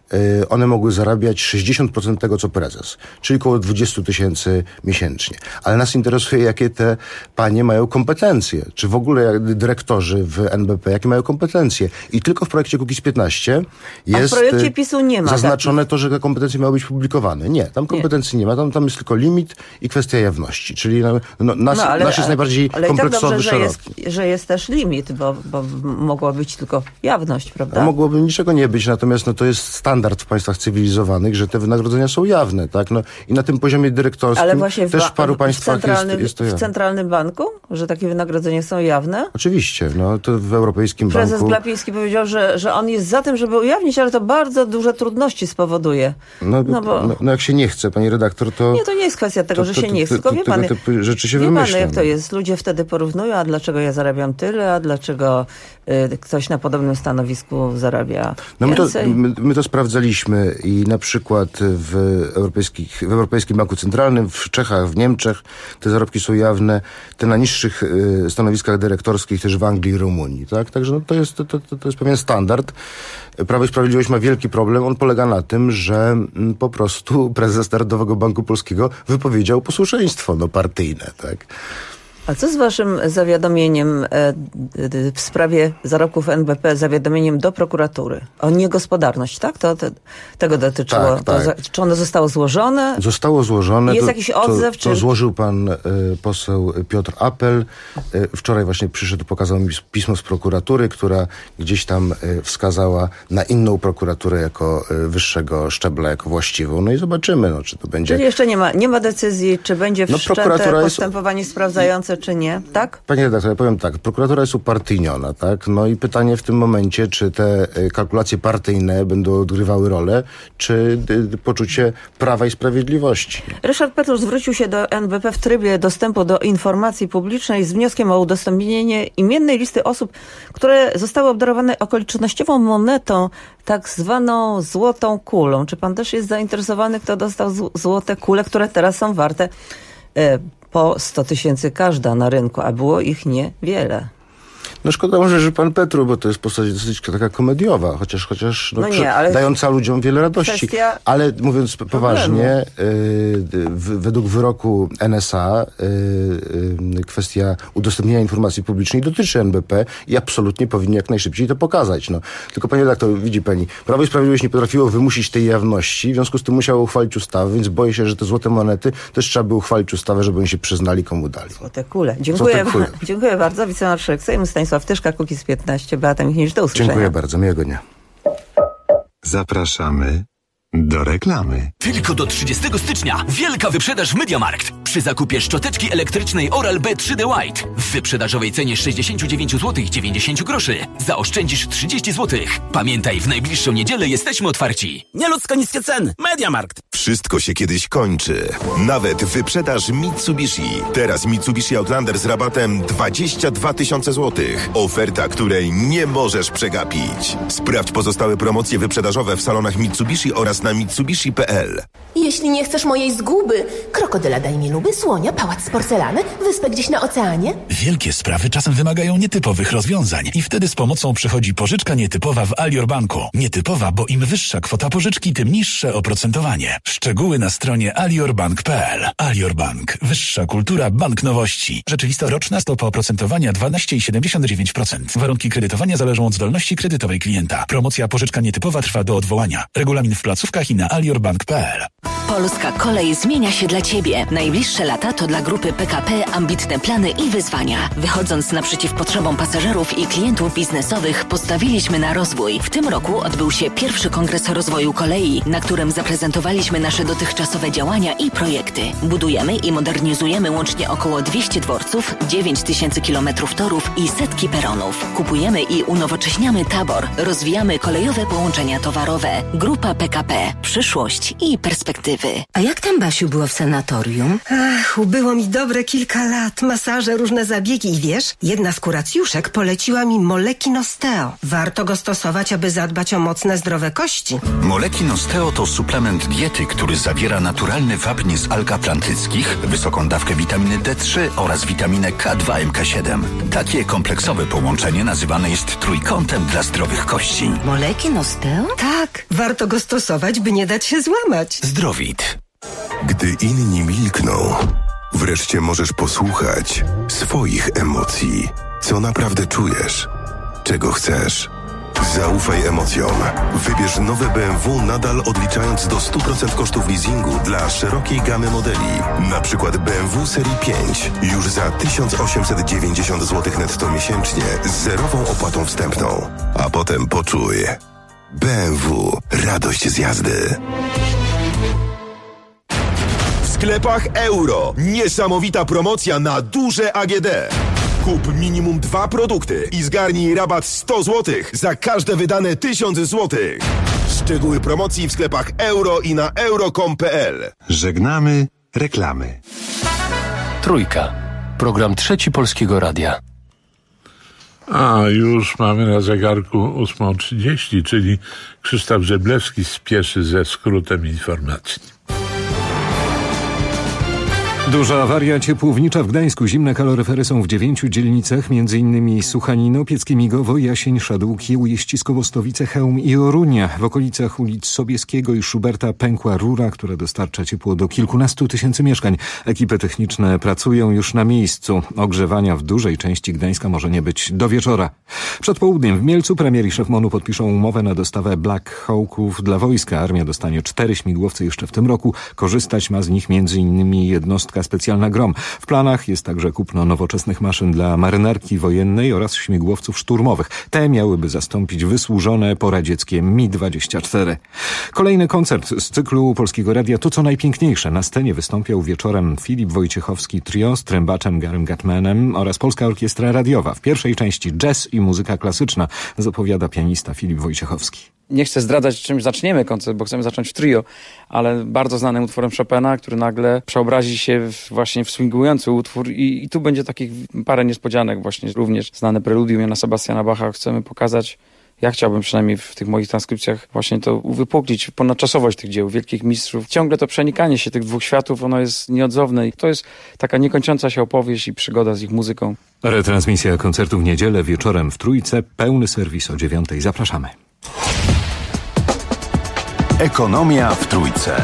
one mogły zarabiać sześćdziesiąt procent tego, co prezes, czyli około dwadzieścia tysięcy miesięcznie. Ale nas interesuje, jakie te panie mają kompetencje. Czy w ogóle dyrektorzy w N B P, jakie mają kompetencje. I tylko w projekcie Kukiz piętnaście jest A w projekcie PiSu nie ma zaznaczone takich. to, że te kompetencje miały być publikowane. Nie, tam kompetencji nie, nie ma. Tam, tam jest tylko limit i kwestia jawności. Czyli no, no, nas, no, ale, nasz jest najbardziej ale kompleksowy, i tak dobrze, szeroki. Że jest, że jest też limit, bo, bo mogła być tylko jawność, prawda? A mogłoby niczego nie być, natomiast no, to jest standard w państwach cywilizowanych, że te wynagrodzenia są jawne, tak? No, i na tym poziomie dyrektorskim Ale właśnie w, też w paru w państwach jest, jest to w jawne. Centralnym Banku? Że takie wynagrodzenia są jawne? Oczywiście, no to w Europejskim Prezes Banku... Glapiński powiedział, że, że on jest za tym, żeby ujawnić, ale to bardzo duże trudności spowoduje. No, no, bo... no, no jak się nie chce, pani redaktor, to... Nie, to nie jest kwestia tego, to, że to, się nie chce, tylko wie pan, tego typu rzeczy się wie wymyśla. pan, jak to no. jest. Ludzie wtedy porównują, a dlaczego ja zarabiam tyle, a dlaczego y, ktoś na podobnym stanowisku zarabia No my to, więcej. my, my to sprawdzaliśmy i na przykład w, europejskich, w Europejskim Banku Centralnym, w Czechach, w Niemczech te zarobki są jawne, te na niższych y, stanowiskach dyrektorskich też w Anglii i Rumunii, tak? Także no, to, jest, to, to, to jest pewien standard. Prawo i Sprawiedliwość ma wielki problem. On polega na tym, że m, po prostu prezes Narodowego Banku Polskiego wypowiedział posłuszeństwo no, partyjne, tak? A co z waszym zawiadomieniem e, d, w sprawie zarobków N B P, zawiadomieniem do prokuratury? O niegospodarność, tak? To, to tego dotyczyło. Tak, tak. To za, czy ono zostało złożone? Zostało złożone. Jest to, jakiś odzew? To, czy... to złożył pan y, poseł Piotr Apel. Y, wczoraj właśnie przyszedł, pokazał mi pismo z prokuratury, która gdzieś tam y, wskazała na inną prokuraturę jako y, wyższego szczebla, jako właściwą. No i zobaczymy, no, czy to będzie... Czyli jeszcze nie ma, nie ma decyzji, czy będzie No, wszczęte prokuratura jest- postępowanie sprawdzające, czy nie, tak? Panie redaktor, ja powiem tak, prokuratura jest upartyjniona, tak? No i pytanie w tym momencie, czy te y, kalkulacje partyjne będą odgrywały rolę, czy y, poczucie prawa i sprawiedliwości. Ryszard Petru zwrócił się do N B P w trybie dostępu do informacji publicznej z wnioskiem o udostępnienie imiennej listy osób, które zostały obdarowane okolicznościową monetą, tak zwaną złotą kulą. Czy pan też jest zainteresowany, kto dostał z- złote kule, które teraz są warte e, po sto tysięcy każda na rynku, a było ich niewiele? No szkoda może, że pan Petru, bo to jest postać dosyć taka komediowa, chociaż, chociaż no, No nie, przy, ale dająca ludziom wiele radości. kwestia Ale mówiąc p- poważnie, y, w, według wyroku N S A y, y, kwestia udostępnienia informacji publicznej dotyczy N B P i absolutnie powinni jak najszybciej to pokazać. No. Tylko panie redaktor, widzi pani, Prawo i Sprawiedliwość nie potrafiło wymusić tej jawności, w związku z tym musiało uchwalić ustawę, więc boję się, że te złote monety też trzeba by uchwalić ustawę, żeby oni się przyznali, komu dali. Złote kule. Dziękuję, Złote kule. dziękuję bardzo. Wicemarszałek Sejmu Stanisław Tyszka, Kukiz piętnaście, Beata Michniewicz. Do usłyszenia. Dziękuję bardzo, miłego dnia. Zapraszamy do reklamy. Tylko do trzydziestego stycznia wielka wyprzedaż w MediaMarkt. Przy zakupie szczoteczki elektrycznej Oral-B trzy D White w wyprzedażowej cenie sześćdziesiąt dziewięć złotych dziewięćdziesiąt groszy zaoszczędzisz trzydzieści złotych. Pamiętaj, w najbliższą niedzielę jesteśmy otwarci. Nieludzko niskie ceny. MediaMarkt. Wszystko się kiedyś kończy. Nawet wyprzedaż Mitsubishi. Teraz Mitsubishi Outlander z rabatem dwadzieścia dwa tysiące złotych. Oferta, której nie możesz przegapić. Sprawdź pozostałe promocje wyprzedażowe w salonach Mitsubishi oraz na mitsubishi kropka p l. Jeśli nie chcesz mojej zguby, krokodyla daj mi luby, słonia, pałac z porcelany, wyspę gdzieś na oceanie. Wielkie sprawy czasem wymagają nietypowych rozwiązań i wtedy z pomocą przychodzi pożyczka nietypowa w Alior Banku. Nietypowa, bo im wyższa kwota pożyczki, tym niższe oprocentowanie. Szczegóły na stronie aliorbank kropka p l. Alior Bank. Wyższa kultura bank nowości. Rzeczywista roczna stopa oprocentowania dwanaście przecinek siedemdziesiąt dziewięć procent. Warunki kredytowania zależą od zdolności kredytowej klienta. Promocja pożyczka nietypowa trwa do odwołania. Regulamin w placówkach i na aliorbank kropka p l. Polska Kolej zmienia się dla Ciebie. Najbliższe lata to dla grupy P K P ambitne plany i wyzwania. Wychodząc naprzeciw potrzebom pasażerów i klientów biznesowych, postawiliśmy na rozwój. W tym roku odbył się pierwszy Kongres Rozwoju Kolei, na którym zaprezentowaliśmy nasze dotychczasowe działania i projekty. Budujemy i modernizujemy łącznie około dwieście dworców, dziewięć tysięcy kilometrów torów i setki peronów. Kupujemy i unowocześniamy tabor. Rozwijamy kolejowe połączenia towarowe. Grupa P K P. Przyszłość i perspektywy. A jak tam, Basiu, było w sanatorium? Ach, ubyło mi dobre kilka lat. Masaże, różne zabiegi i wiesz, jedna z kuracjuszek poleciła mi Molekin Osteo. Warto go stosować, aby zadbać o mocne, zdrowe kości. Molekin Osteo to suplement diety, który zawiera naturalny wapń z alg atlantyckich, wysoką dawkę witaminy D trzy oraz witaminę K dwa M K siedem. Takie kompleksowe połączenie nazywane jest trójkątem dla zdrowych kości. Molekin Osteo? Tak, warto go stosować, by nie dać się złamać. Zdrowit. Gdy inni milkną, wreszcie możesz posłuchać swoich emocji. Co naprawdę czujesz? Czego chcesz? Zaufaj emocjom. Wybierz nowe B M W nadal odliczając do stu procent kosztów leasingu dla szerokiej gamy modeli. Na przykład B M W serii pięć już za tysiąc osiemset dziewięćdziesiąt złotych netto miesięcznie z zerową opłatą wstępną. A potem poczuj. B M W. Radość z jazdy. W sklepach Euro. Niesamowita promocja na duże A G D. Kup minimum dwa produkty i zgarnij rabat sto złotych za każde wydane tysiąc złotych. Szczegóły promocji w sklepach Euro i na euro kropka com kropka p l. Żegnamy reklamy. Trójka. Program Trzeci Polskiego Radia. A już mamy na zegarku ósma trzydzieści, czyli Krzysztof Żeblewski spieszy ze skrótem informacji. Duża awaria ciepłownicza w Gdańsku. Zimne kaloryfery są w dziewięciu dzielnicach, m.in. Suchanino, Pieckie Migowo, Jasień, Szadółki, Ujeściskowo, Stowice, Chełm i Orunia. W okolicach ulic Sobieskiego i Szuberta pękła rura, która dostarcza ciepło do kilkunastu tysięcy mieszkań. Ekipy techniczne pracują już na miejscu. Ogrzewania w dużej części Gdańska może nie być do wieczora. Przed południem w Mielcu premier i szef MON-u podpiszą umowę na dostawę Black Hawków dla wojska. Armia dostanie cztery śmigłowce jeszcze w tym roku. Korzystać ma z nich m.in. jednostka specjalna Grom. W planach jest także kupno nowoczesnych maszyn dla marynarki wojennej oraz śmigłowców szturmowych. Te miałyby zastąpić wysłużone poradzieckie Mi dwadzieścia cztery. Kolejny koncert z cyklu Polskiego Radia To co najpiękniejsze. Na scenie wystąpiał wieczorem Filip Wojciechowski Trio z trębaczem Garym Gatmanem oraz Polska Orkiestra Radiowa. W pierwszej części jazz i muzyka klasyczna, zapowiada pianista Filip Wojciechowski. Nie chcę zdradzać, czym zaczniemy koncert, bo chcemy zacząć w trio, ale bardzo znanym utworem Chopina, który nagle przeobrazi się w, właśnie w swingujący utwór i, i tu będzie takich parę niespodzianek właśnie. Również znane preludium Jana Sebastiana Bacha chcemy pokazać. Ja chciałbym przynajmniej w tych moich transkrypcjach właśnie to uwypuklić, ponadczasowość tych dzieł, wielkich mistrzów. Ciągle to przenikanie się tych dwóch światów, ono jest nieodzowne i to jest taka niekończąca się opowieść i przygoda z ich muzyką. Retransmisja koncertu w niedzielę wieczorem w Trójce, pełny serwis o dziewiątej. Zapraszamy. Ekonomia w Trójce.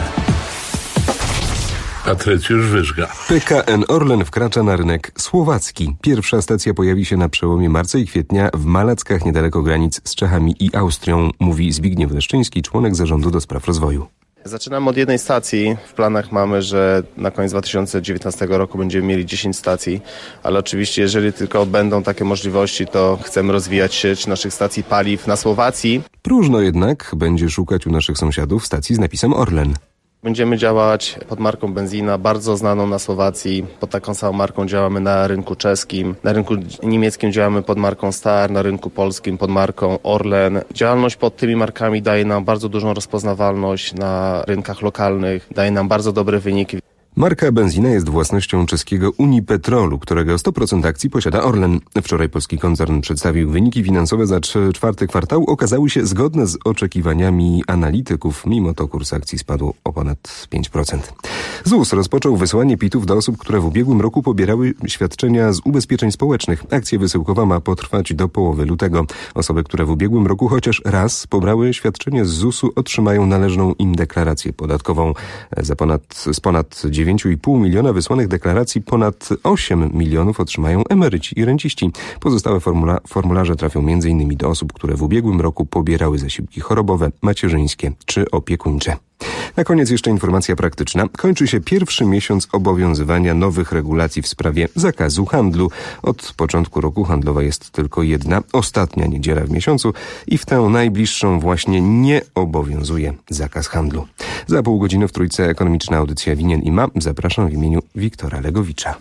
Patrycjusz Wyżga. P K N Orlen wkracza na rynek słowacki. Pierwsza stacja pojawi się na przełomie marca i kwietnia w Malackach, niedaleko granic z Czechami i Austrią, mówi Zbigniew Leszczyński, członek zarządu do spraw rozwoju. Zaczynamy od jednej stacji. W planach mamy, że na koniec dwa tysiące dziewiętnastego roku będziemy mieli dziesięć stacji, ale oczywiście jeżeli tylko będą takie możliwości, to chcemy rozwijać sieć naszych stacji paliw na Słowacji. Próżno jednak będzie szukać u naszych sąsiadów stacji z napisem Orlen. Będziemy działać pod marką Benzina, bardzo znaną na Słowacji. Pod taką samą marką działamy na rynku czeskim. Na rynku niemieckim działamy pod marką Star, na rynku polskim pod marką Orlen. Działalność pod tymi markami daje nam bardzo dużą rozpoznawalność na rynkach lokalnych, daje nam bardzo dobre wyniki. Marka Benzina jest własnością czeskiego Unipetrolu, którego sto procent akcji posiada Orlen. Wczoraj polski koncern przedstawił wyniki finansowe za czwarty kwartał. Okazały się zgodne z oczekiwaniami analityków. Mimo to kurs akcji spadł o ponad pięć procent. Z U S rozpoczął wysłanie pitów do osób, które w ubiegłym roku pobierały świadczenia z ubezpieczeń społecznych. Akcja wysyłkowa ma potrwać do połowy lutego. Osoby, które w ubiegłym roku chociaż raz pobrały świadczenie z Z U S u, otrzymają należną im deklarację podatkową. Za ponad, z ponad dziewięć i pół miliona wysłanych deklaracji ponad osiem milionów otrzymają emeryci i renciści. Pozostałe formula, formularze trafią m.in. do osób, które w ubiegłym roku pobierały zasiłki chorobowe, macierzyńskie czy opiekuńcze. Na koniec jeszcze informacja praktyczna. Kończy się pierwszy miesiąc obowiązywania nowych regulacji w sprawie zakazu handlu. Od początku roku handlowa jest tylko jedna, ostatnia niedziela w miesiącu i w tę najbliższą właśnie nie obowiązuje zakaz handlu. Za pół godziny w Trójce ekonomiczna audycja Winien i Ma. Zapraszam w imieniu Wiktora Legowicza.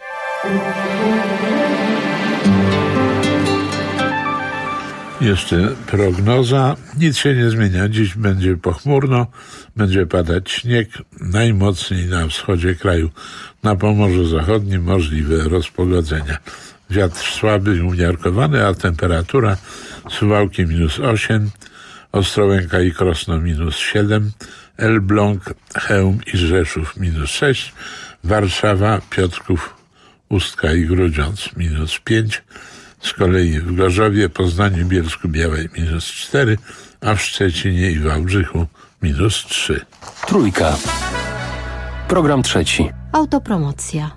Jeszcze prognoza. Nic się nie zmienia. Dziś będzie pochmurno, będzie padać śnieg, najmocniej na wschodzie kraju. Na Pomorzu Zachodnim możliwe rozpogodzenia. Wiatr słaby i umiarkowany, a temperatura Suwałki minus osiem, Ostrołęka i Krosno minus siedem, Elbląg, Chełm i Rzeszów minus sześć, Warszawa, Piotrków, Ustka i Grudziądz minus pięć, z kolei w Gorzowie, Poznaniu, Bielsku-Białej minus cztery, a w Szczecinie i Wałbrzychu minus trzy. Trójka. Program trzeci. Autopromocja.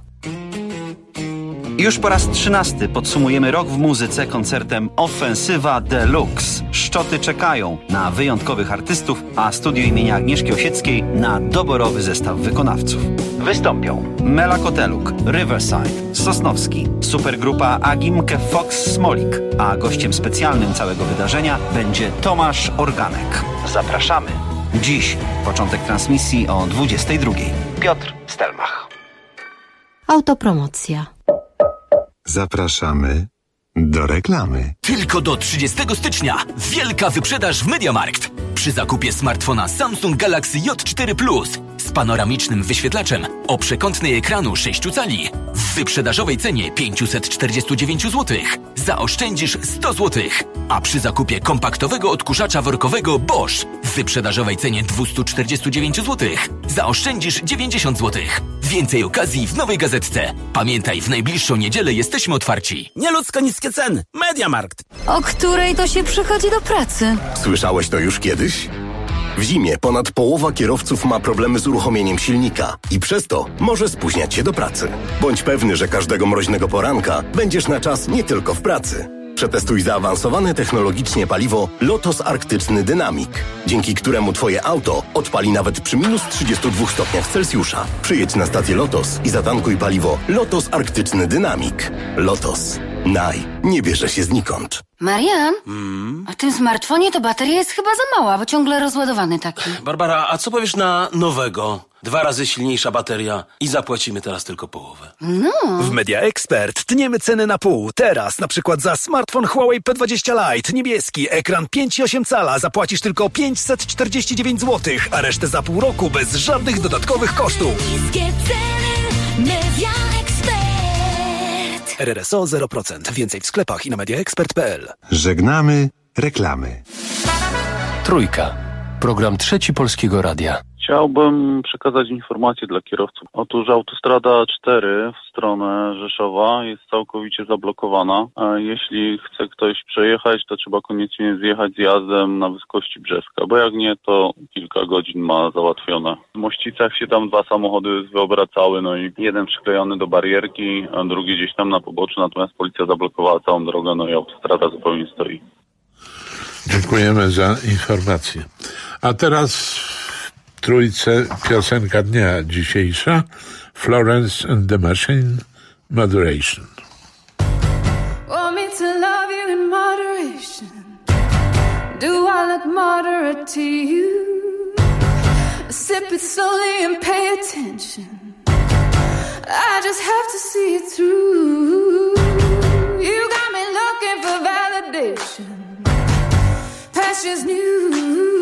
Już po raz trzynasty podsumujemy rok w muzyce koncertem Ofensywa Deluxe. Szczoty czekają na wyjątkowych artystów, a studio imienia Agnieszki Osieckiej na doborowy zestaw wykonawców. Wystąpią Mela Koteluk, Riverside, Sosnowski, supergrupa Agimke Fox Smolik, a gościem specjalnym całego wydarzenia będzie Tomasz Organek. Zapraszamy. Dziś początek transmisji o dwudziestej drugiej. Piotr Stelmach. Autopromocja. Zapraszamy do reklamy. Tylko do trzydziestego stycznia wielka wyprzedaż w MediaMarkt. Przy zakupie smartfona Samsung Galaxy J cztery Plus z panoramicznym wyświetlaczem o przekątnej ekranu sześć cali w wyprzedażowej cenie pięćset czterdzieści dziewięć złotych zaoszczędzisz sto złotych. A przy zakupie kompaktowego odkurzacza workowego Bosch w wyprzedażowej cenie dwieście czterdzieści dziewięć złotych zaoszczędzisz dziewięćdziesiąt złotych. Więcej okazji w nowej gazetce. Pamiętaj, w najbliższą niedzielę jesteśmy otwarci. Nieludzko niskie ceny. MediaMarkt. O której to się przychodzi do pracy? Słyszałeś to już kiedyś? W zimie ponad połowa kierowców ma problemy z uruchomieniem silnika i przez to może spóźniać się do pracy. Bądź pewny, że każdego mroźnego poranka będziesz na czas nie tylko w pracy. Przetestuj zaawansowane technologicznie paliwo Lotos Arktyczny Dynamik, dzięki któremu Twoje auto odpali nawet przy minus trzydziestu dwóch stopniach Celsjusza. Przyjedź na stację Lotos i zatankuj paliwo Lotos Arktyczny Dynamik. Lotos. Naj. Nie bierze się znikąd. Marian, Mm. a w tym smartfonie to bateria jest chyba za mała, bo ciągle rozładowany taki. Barbara, a co powiesz na nowego? Dwa razy silniejsza bateria i zapłacimy teraz tylko połowę. No. W Media Expert tniemy ceny na pół. Teraz na przykład za smartfon Huawei P dwadzieścia Lite niebieski, ekran pięć i osiem cala zapłacisz tylko pięćset czterdzieści dziewięć złotych, a resztę za pół roku bez żadnych dodatkowych kosztów. Niskie ceny, Media Expert. R R S O zero procent. Więcej w sklepach i na mediaexpert kropka p l. Żegnamy reklamy. Trójka. Program trzeci Polskiego Radia. Chciałbym przekazać informację dla kierowców. Otóż autostrada cztery w stronę Rzeszowa jest całkowicie zablokowana. A jeśli chce ktoś przejechać, to trzeba koniecznie zjechać zjazdem na wysokości Brzeska, bo jak nie, to kilka godzin ma załatwione. W Mościcach się tam dwa samochody wyobracały, no i jeden przyklejony do barierki, a drugi gdzieś tam na poboczu, natomiast policja zablokowała całą drogę, no i autostrada zupełnie stoi. Dziękujemy za informację. A teraz w Trójce piosenka dnia dzisiejsza. Florence and the Machine, Moderation. Want me to love you in moderation? Do I look moderate to you? Sip it slowly and pay attention. I just have to see it through. You got me looking for validation. Pastures new.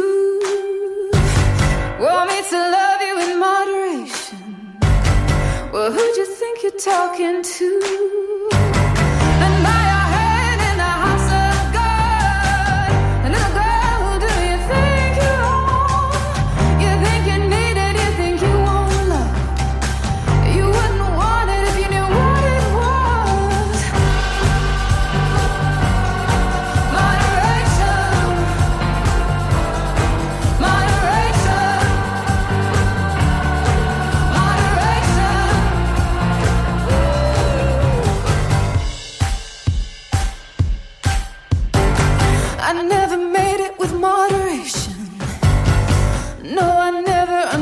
Want me to love you in moderation? Well, who'd you think you're talking to? And by your hand in the house of God, and little girl, who do you think you are? You think you need it, you think you want love. You wouldn't want it if you knew what it was. Moderation, moderation, moderation. I never made it with moderation. No, I never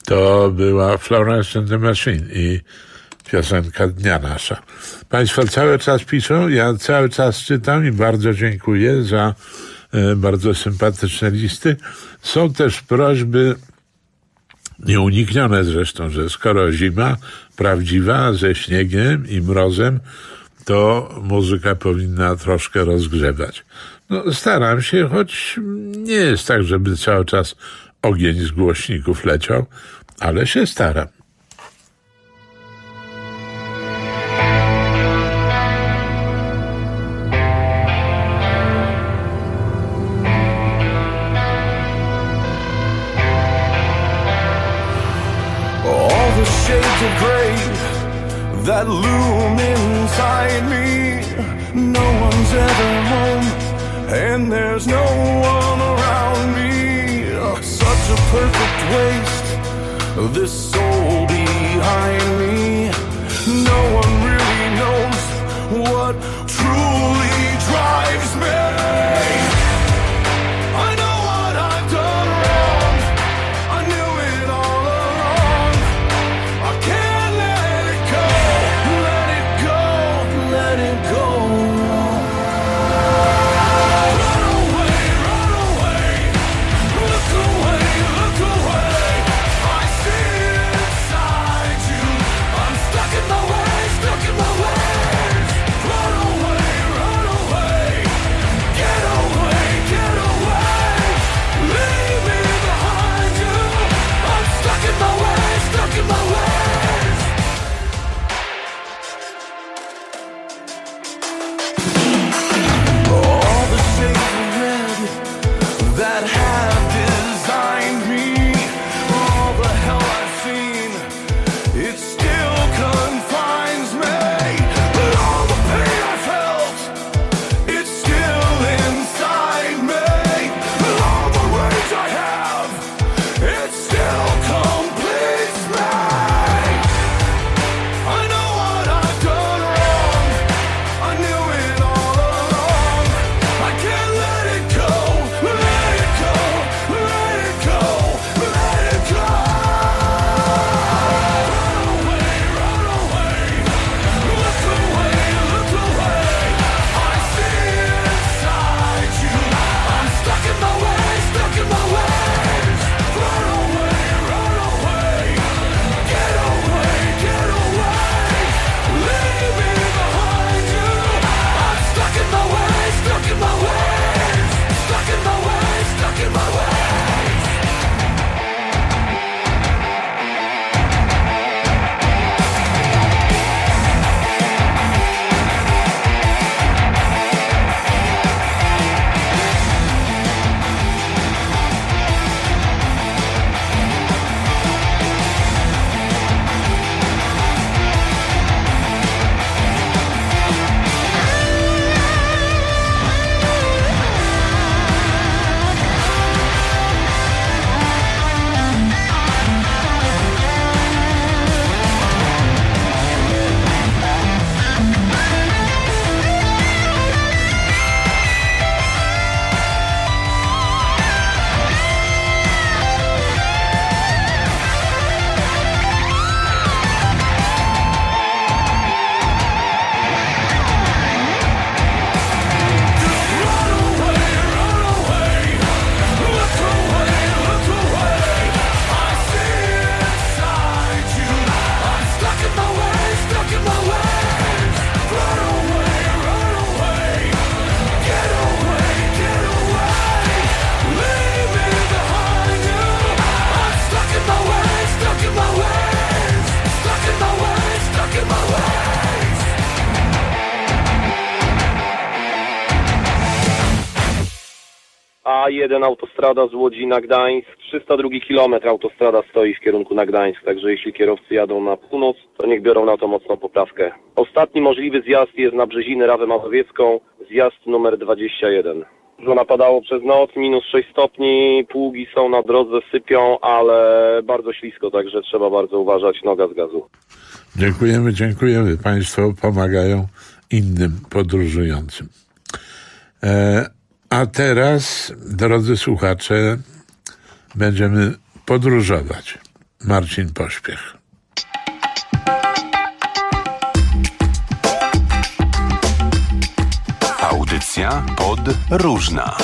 to była Florence and the Machine i piosenka dnia nasza. Państwo cały czas piszą, ja cały czas czytam i bardzo dziękuję za e, bardzo sympatyczne listy. Są też prośby nieuniknione zresztą, że skoro zima prawdziwa ze śniegiem i mrozem, to muzyka powinna troszkę rozgrzewać. No, staram się, choć nie jest tak, żeby cały czas ogień z głośników leciał, ale się staram. All the shades of gray that loom inside me. No one's ever home, and there's no one around me. Such a perfect waste, this soul behind me. No one really knows what truly drives me. I know what I've done wrong, I knew it all along. I can't let it go, let it go, let it go. Run away, run away, look away, look away. I see it inside you, I'm stuck in my ways, stuck in my ways. Run away, run away, get away, get away. Leave me behind you, I'm stuck in my ways, stuck in my ways. All the shades of red that have designed me, all the hell I've seen, it still confines me. But all the pain I felt, it's still inside me. But all the rage I have, it still completes me. I know what I've done wrong, I knew it all along. I can't let it go, let it go, let it go, let it go. Run away, run away, look away, look away. I see it inside you, I'm stuck in my ways, stuck in my ways. Run away, run away, get away, get away. Leave me behind you, I'm stuck in my ways, stuck in my ways. Stuck in my ways, stuck in my ways. A jeden autostrada z Łodzi na Gdańsk, trzysta drugi kilometr autostrada stoi w kierunku na Gdańsk, także jeśli kierowcy jadą na północ, to niech biorą na to mocną poprawkę. Ostatni możliwy zjazd jest na Brzezinę Rawę Mazowiecką, zjazd numer dwadzieścia jeden. Dużo napadało przez noc, minus sześć stopni, pługi są na drodze, sypią, ale bardzo ślisko, także trzeba bardzo uważać, noga z gazu. Dziękujemy, dziękujemy. Państwo pomagają innym podróżującym. E, a teraz, drodzy słuchacze, będziemy podróżować. Marcin Pośpiech. Audycja podróżna.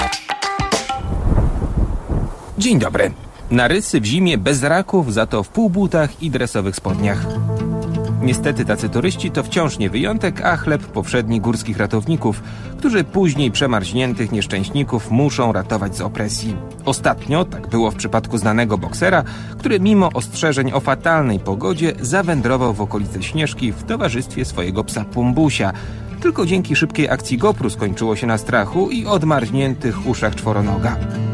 Dzień dobry. Na rysy w zimie bez raków, za to w półbutach i dresowych spodniach. Niestety tacy turyści to wciąż nie wyjątek, a chleb powszedni górskich ratowników, którzy później przemarzniętych nieszczęśników muszą ratować z opresji. Ostatnio tak było w przypadku znanego boksera, który mimo ostrzeżeń o fatalnej pogodzie zawędrował w okolice Śnieżki w towarzystwie swojego psa Pumbusia. Tylko dzięki szybkiej akcji GoPru skończyło się na strachu i odmarzniętych uszach czworonoga.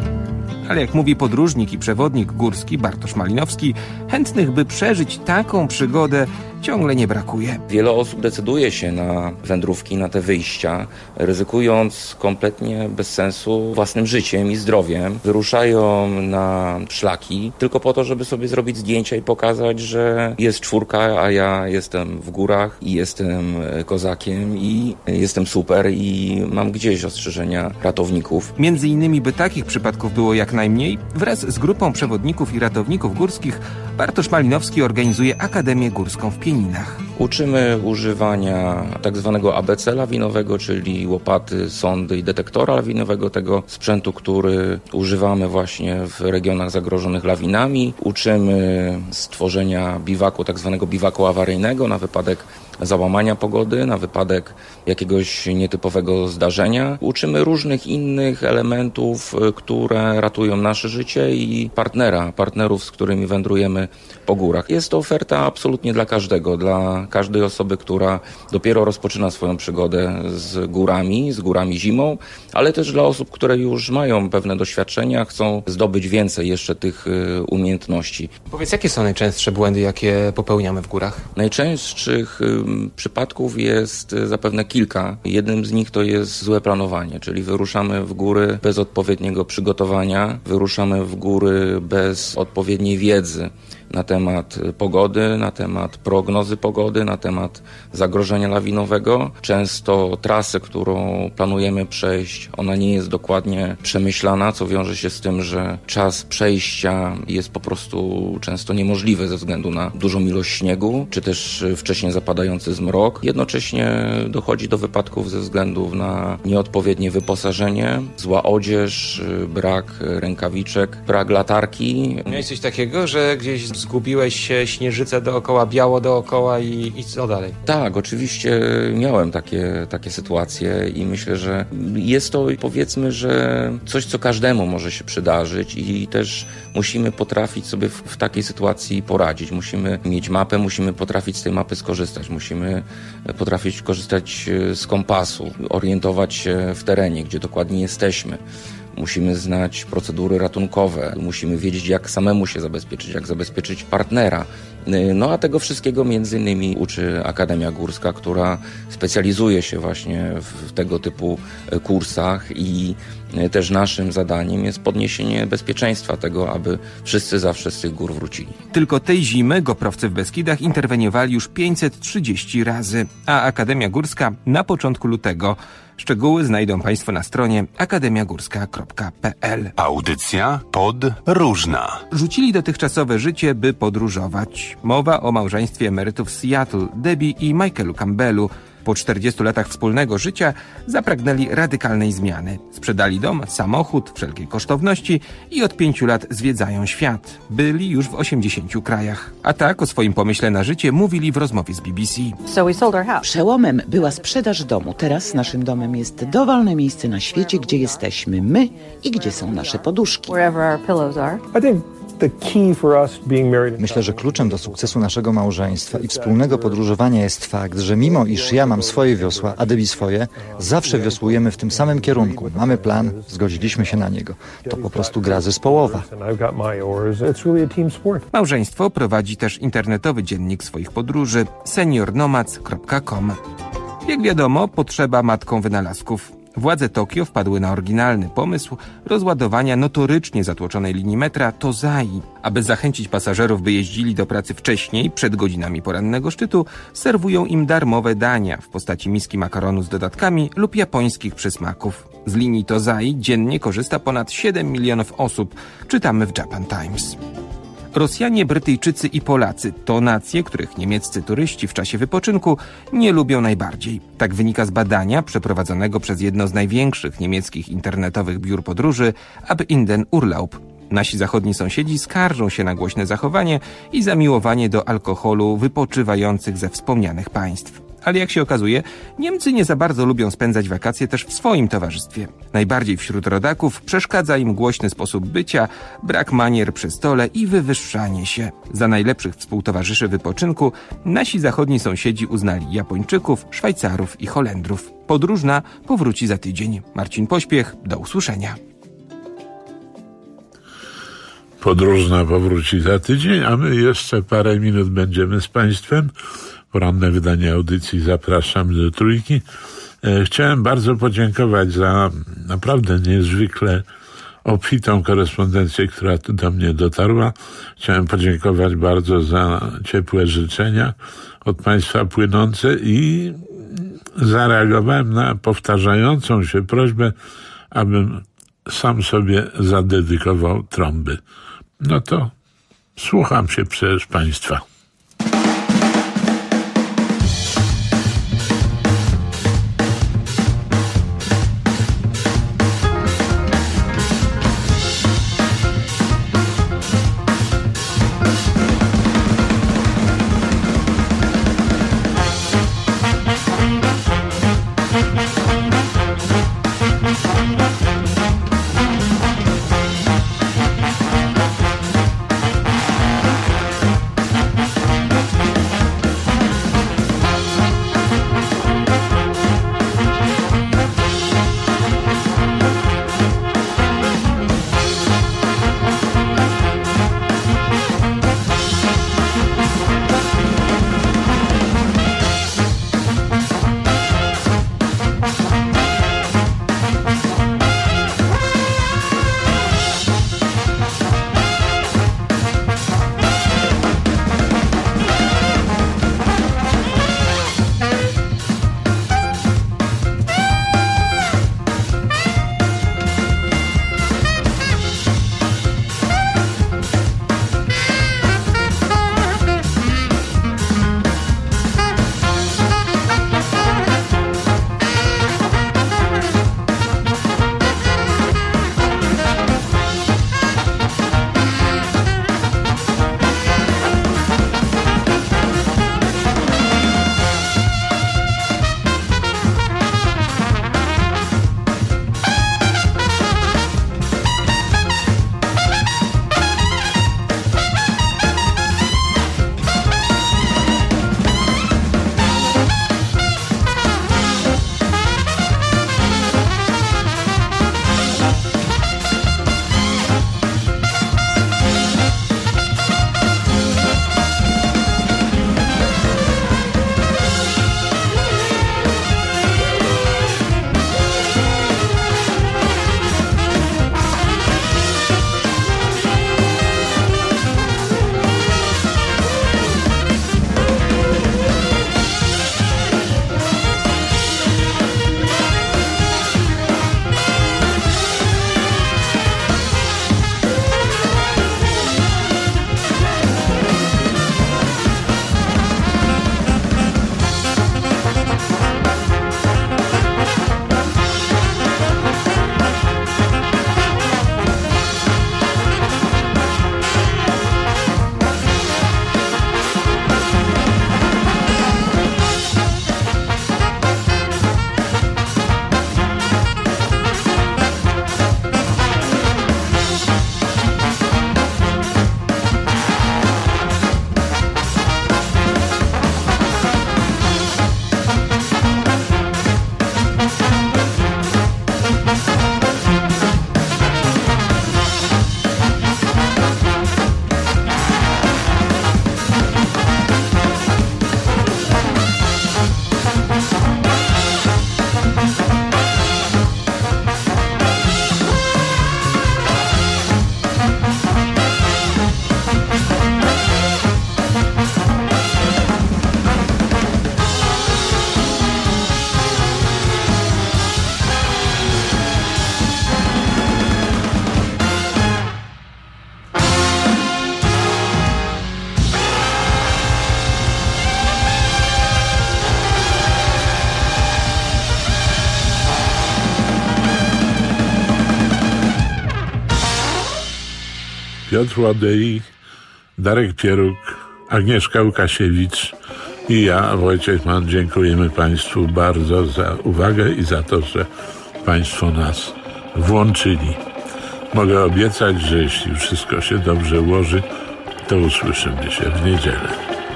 Ale jak mówi podróżnik i przewodnik górski Bartosz Malinowski, chętnych, by przeżyć taką przygodę, ciągle nie brakuje. Wiele osób decyduje się na wędrówki, na te wyjścia, ryzykując kompletnie bez sensu własnym życiem i zdrowiem. Wyruszają na szlaki tylko po to, żeby sobie zrobić zdjęcia i pokazać, że jest czwórka, a ja jestem w górach i jestem kozakiem i jestem super i mam gdzieś ostrzeżenia ratowników. Między innymi, by takich przypadków było jak najmniej, wraz z grupą przewodników i ratowników górskich Bartosz Malinowski organizuje Akademię Górską w Pieninach. Uczymy używania tak zwanego A B C lawinowego, czyli łopaty, sondy i detektora lawinowego, tego sprzętu, który używamy właśnie w regionach zagrożonych lawinami. Uczymy stworzenia biwaku, tak zwanego biwaku awaryjnego na wypadek załamania pogody, na wypadek jakiegoś nietypowego zdarzenia. Uczymy różnych innych elementów, które ratują nasze życie i partnera, partnerów, z którymi wędrujemy po górach. Jest to oferta absolutnie dla każdego, dla każdej osoby, która dopiero rozpoczyna swoją przygodę z górami, z górami zimą, ale też dla osób, które już mają pewne doświadczenia, chcą zdobyć więcej jeszcze tych umiejętności. Powiedz, jakie są najczęstsze błędy, jakie popełniamy w górach? Najczęstszych przypadków jest zapewne kilka. Jednym z nich to jest złe planowanie, czyli wyruszamy w góry bez odpowiedniego przygotowania, wyruszamy w góry bez odpowiedniej wiedzy na temat pogody, na temat prognozy pogody, na temat zagrożenia lawinowego. Często trasę, którą planujemy przejść, ona nie jest dokładnie przemyślana, co wiąże się z tym, że czas przejścia jest po prostu często niemożliwy ze względu na dużą ilość śniegu, czy też wcześniej zapadający zmrok. Jednocześnie dochodzi do wypadków ze względu na nieodpowiednie wyposażenie, zła odzież, brak rękawiczek, brak latarki. Miałeś coś takiego, że gdzieś zgubiłeś się, śnieżycę dookoła, biało dookoła i, i co dalej? Tak, oczywiście miałem takie, takie sytuacje i myślę, że jest to, powiedzmy, że coś, co każdemu może się przydarzyć i też musimy potrafić sobie w, w takiej sytuacji poradzić. Musimy mieć mapę, musimy potrafić z tej mapy skorzystać, musimy potrafić korzystać z kompasu, orientować się w terenie, gdzie dokładnie jesteśmy. Musimy znać procedury ratunkowe, musimy wiedzieć, jak samemu się zabezpieczyć, jak zabezpieczyć partnera. No a tego wszystkiego między innymi uczy Akademia Górska, która specjalizuje się właśnie w tego typu kursach i też naszym zadaniem jest podniesienie bezpieczeństwa tego, aby wszyscy zawsze z tych gór wrócili. Tylko tej zimy goprowcy w Beskidach interweniowali już pięćset trzydzieści razy, a Akademia Górska na początku lutego. Szczegóły znajdą Państwo na stronie akademia górska kropka p l. Audycja podróżna. Rzucili dotychczasowe życie, by podróżować. Mowa o małżeństwie emerytów z Seattle, Debbie i Michaelu Campbellu. Po czterdziestu latach wspólnego życia zapragnęli radykalnej zmiany. Sprzedali dom, samochód, wszelkiej kosztowności i od pięciu lat zwiedzają świat. Byli już w osiemdziesięciu krajach. A tak o swoim pomyśle na życie mówili w rozmowie z B B C. Przełomem była sprzedaż domu. Teraz naszym domem jest dowolne miejsce na świecie, gdzie jesteśmy my i gdzie są nasze poduszki. Myślę, że kluczem do sukcesu naszego małżeństwa i wspólnego podróżowania jest fakt, że mimo iż ja mam swoje wiosła, a Debbie swoje, zawsze wiosłujemy w tym samym kierunku. Mamy plan, zgodziliśmy się na niego. To po prostu gra zespołowa. Małżeństwo prowadzi też internetowy dziennik swoich podróży senior nomads kropka com. Jak wiadomo, potrzeba matką wynalazków. Władze Tokio wpadły na oryginalny pomysł rozładowania notorycznie zatłoczonej linii metra Tozai. Aby zachęcić pasażerów, by jeździli do pracy wcześniej, przed godzinami porannego szczytu, serwują im darmowe dania w postaci miski makaronu z dodatkami lub japońskich przysmaków. Z linii Tozai dziennie korzysta ponad siedem milionów osób, czytamy w Japan Times. Rosjanie, Brytyjczycy i Polacy to nacje, których niemieccy turyści w czasie wypoczynku nie lubią najbardziej. Tak wynika z badania przeprowadzonego przez jedno z największych niemieckich internetowych biur podróży Ab in den Urlaub. Nasi zachodni sąsiedzi skarżą się na głośne zachowanie i zamiłowanie do alkoholu wypoczywających ze wspomnianych państw. Ale jak się okazuje, Niemcy nie za bardzo lubią spędzać wakacje też w swoim towarzystwie. Najbardziej wśród rodaków przeszkadza im głośny sposób bycia, brak manier przy stole i wywyższanie się. Za najlepszych współtowarzyszy wypoczynku nasi zachodni sąsiedzi uznali Japończyków, Szwajcarów i Holendrów. Podróżna powróci za tydzień. Marcin Pośpiech, do usłyszenia. Podróżna powróci za tydzień, a my jeszcze parę minut będziemy z Państwem. Poranne wydanie audycji Zapraszam do Trójki. Chciałem bardzo podziękować za naprawdę niezwykle obfitą korespondencję, która tu do mnie dotarła. Chciałem podziękować bardzo za ciepłe życzenia od Państwa płynące i zareagowałem na powtarzającą się prośbę, abym sam sobie zadedykował trąby. No to słucham się przecież Państwa. Piotr Łodyj, Darek Pieruk, Agnieszka Łukasiewicz i ja, Wojciech Mann, dziękujemy Państwu bardzo za uwagę i za to, że Państwo nas włączyli. Mogę obiecać, że jeśli wszystko się dobrze ułoży, to usłyszymy się w niedzielę.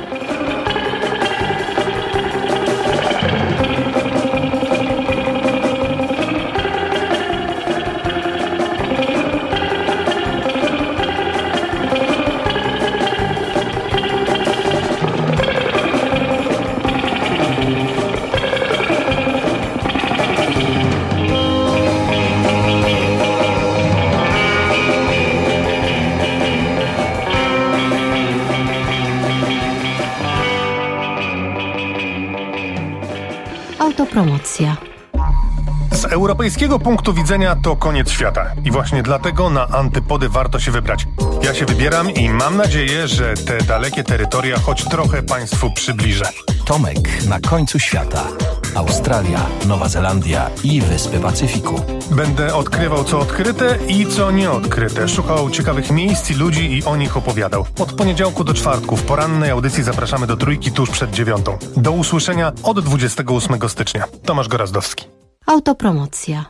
Autopromocja. Z europejskiego punktu widzenia to koniec świata i właśnie dlatego na antypody warto się wybrać. Ja się wybieram i mam nadzieję, że te dalekie terytoria choć trochę Państwu przybliżę. Tomek na końcu świata. Australia, Nowa Zelandia i Wyspy Pacyfiku. Będę odkrywał co odkryte i co nieodkryte. Szukał ciekawych miejsc i ludzi i o nich opowiadał. Od poniedziałku do czwartku w porannej audycji zapraszamy do Trójki tuż przed dziewiątą. Do usłyszenia od dwudziestego ósmego stycznia. Tomasz Gorazdowski. Autopromocja.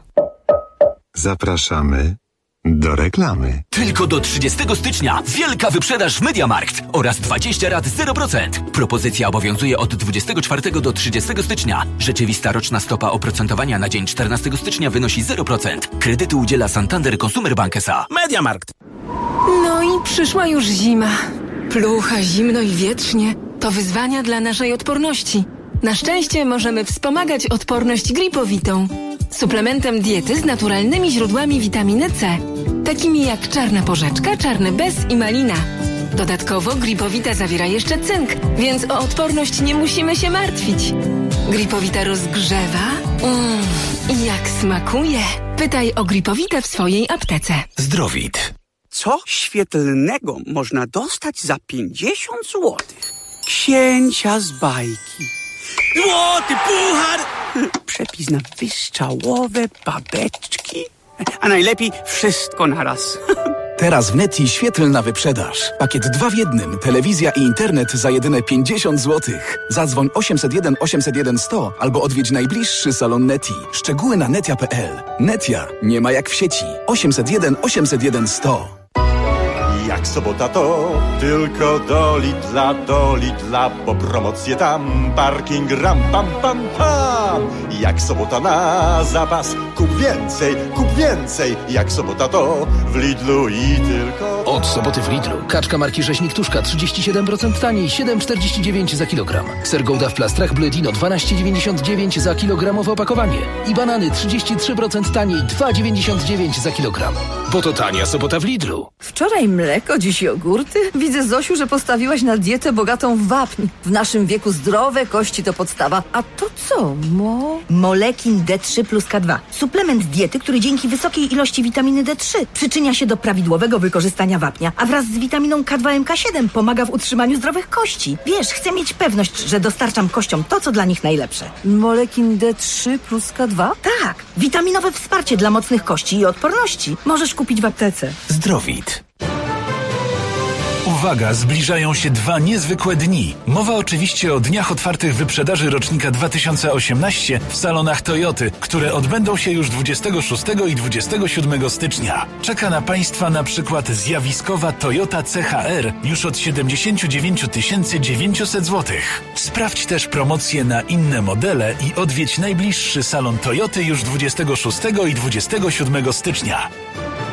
Zapraszamy do reklamy. Tylko do trzydziestego stycznia wielka wyprzedaż w MediaMarkt oraz dwadzieścia rat zero procent. Propozycja obowiązuje od dwudziestego czwartego do trzydziestego stycznia. Rzeczywista roczna stopa oprocentowania na dzień czternastego stycznia wynosi zero procent. Kredyty udziela Santander Consumer Bank S A. MediaMarkt. No i przyszła już zima. Plucha, zimno i wietrznie. To wyzwania dla naszej odporności. Na szczęście możemy wspomagać odporność gripowitą. Suplementem diety z naturalnymi źródłami witaminy C, takimi jak czarna porzeczka, czarny bez i malina. Dodatkowo gripowita zawiera jeszcze cynk, więc o odporność nie musimy się martwić. Gripowita rozgrzewa. Mmm, i jak smakuje. Pytaj o gripowitę w swojej aptece. Zdrowit. Co świetlnego można dostać za pięćdziesiąt złotych? Księcia z bajki. Złoty puchar! Przepis na wystrzałowe babeczki. A najlepiej wszystko naraz. Teraz w Neti świetlna wyprzedaż. Pakiet dwa w jednym. Telewizja i internet za jedyne pięćdziesiąt złotych. Zadzwoń osiemset jeden osiemset jeden sto albo odwiedź najbliższy salon Neti. Szczegóły na netia kropka p l. Netia. Nie ma jak w sieci. osiemset jeden osiemset jeden sto. Jak sobota to tylko do Lidla, do Lidla, bo promocje tam, parking ram pam pam pam. Jak sobota na zapas, kup więcej, kup więcej. Jak sobota to w Lidlu i tylko... Od soboty w Lidlu. Kaczka marki Rzeźnik Tuszka trzydzieści siedem procent taniej, siedem czterdzieści dziewięć za kilogram. Ser Gouda w plastrach Bledino dwanaście dziewięćdziesiąt dziewięć za kilogramowe opakowanie. I banany trzydzieści trzy procent taniej, dwa dziewięćdziesiąt dziewięć za kilogram. Bo to tania sobota w Lidlu. Wczoraj mleko, dziś jogurty? Widzę, Zosiu, że postawiłaś na dietę bogatą w wapń. W naszym wieku zdrowe kości to podstawa. A to co, mo? Molekin D trzy plus K dwa. Suplement diety, który dzięki wysokiej ilości witaminy D trzy przyczynia się do prawidłowego wykorzystania wapnia, a wraz z witaminą K dwa M K siedem pomaga w utrzymaniu zdrowych kości. Wiesz, chcę mieć pewność, że dostarczam kościom to, co dla nich najlepsze. Molekin D trzy plus K dwa? Tak, witaminowe wsparcie dla mocnych kości i odporności. Możesz kupić w aptece. Zdrowit. Uwaga, zbliżają się dwa niezwykłe dni. Mowa oczywiście o dniach otwartych wyprzedaży rocznika dwa tysiące osiemnaście w salonach Toyoty, które odbędą się już dwudziestego szóstego i dwudziestego siódmego stycznia. Czeka na Państwa na przykład zjawiskowa Toyota C H R już od siedemdziesiąt dziewięć tysięcy dziewięćset złotych. Sprawdź też promocje na inne modele i odwiedź najbliższy salon Toyoty już dwudziestego szóstego i dwudziestego siódmego stycznia.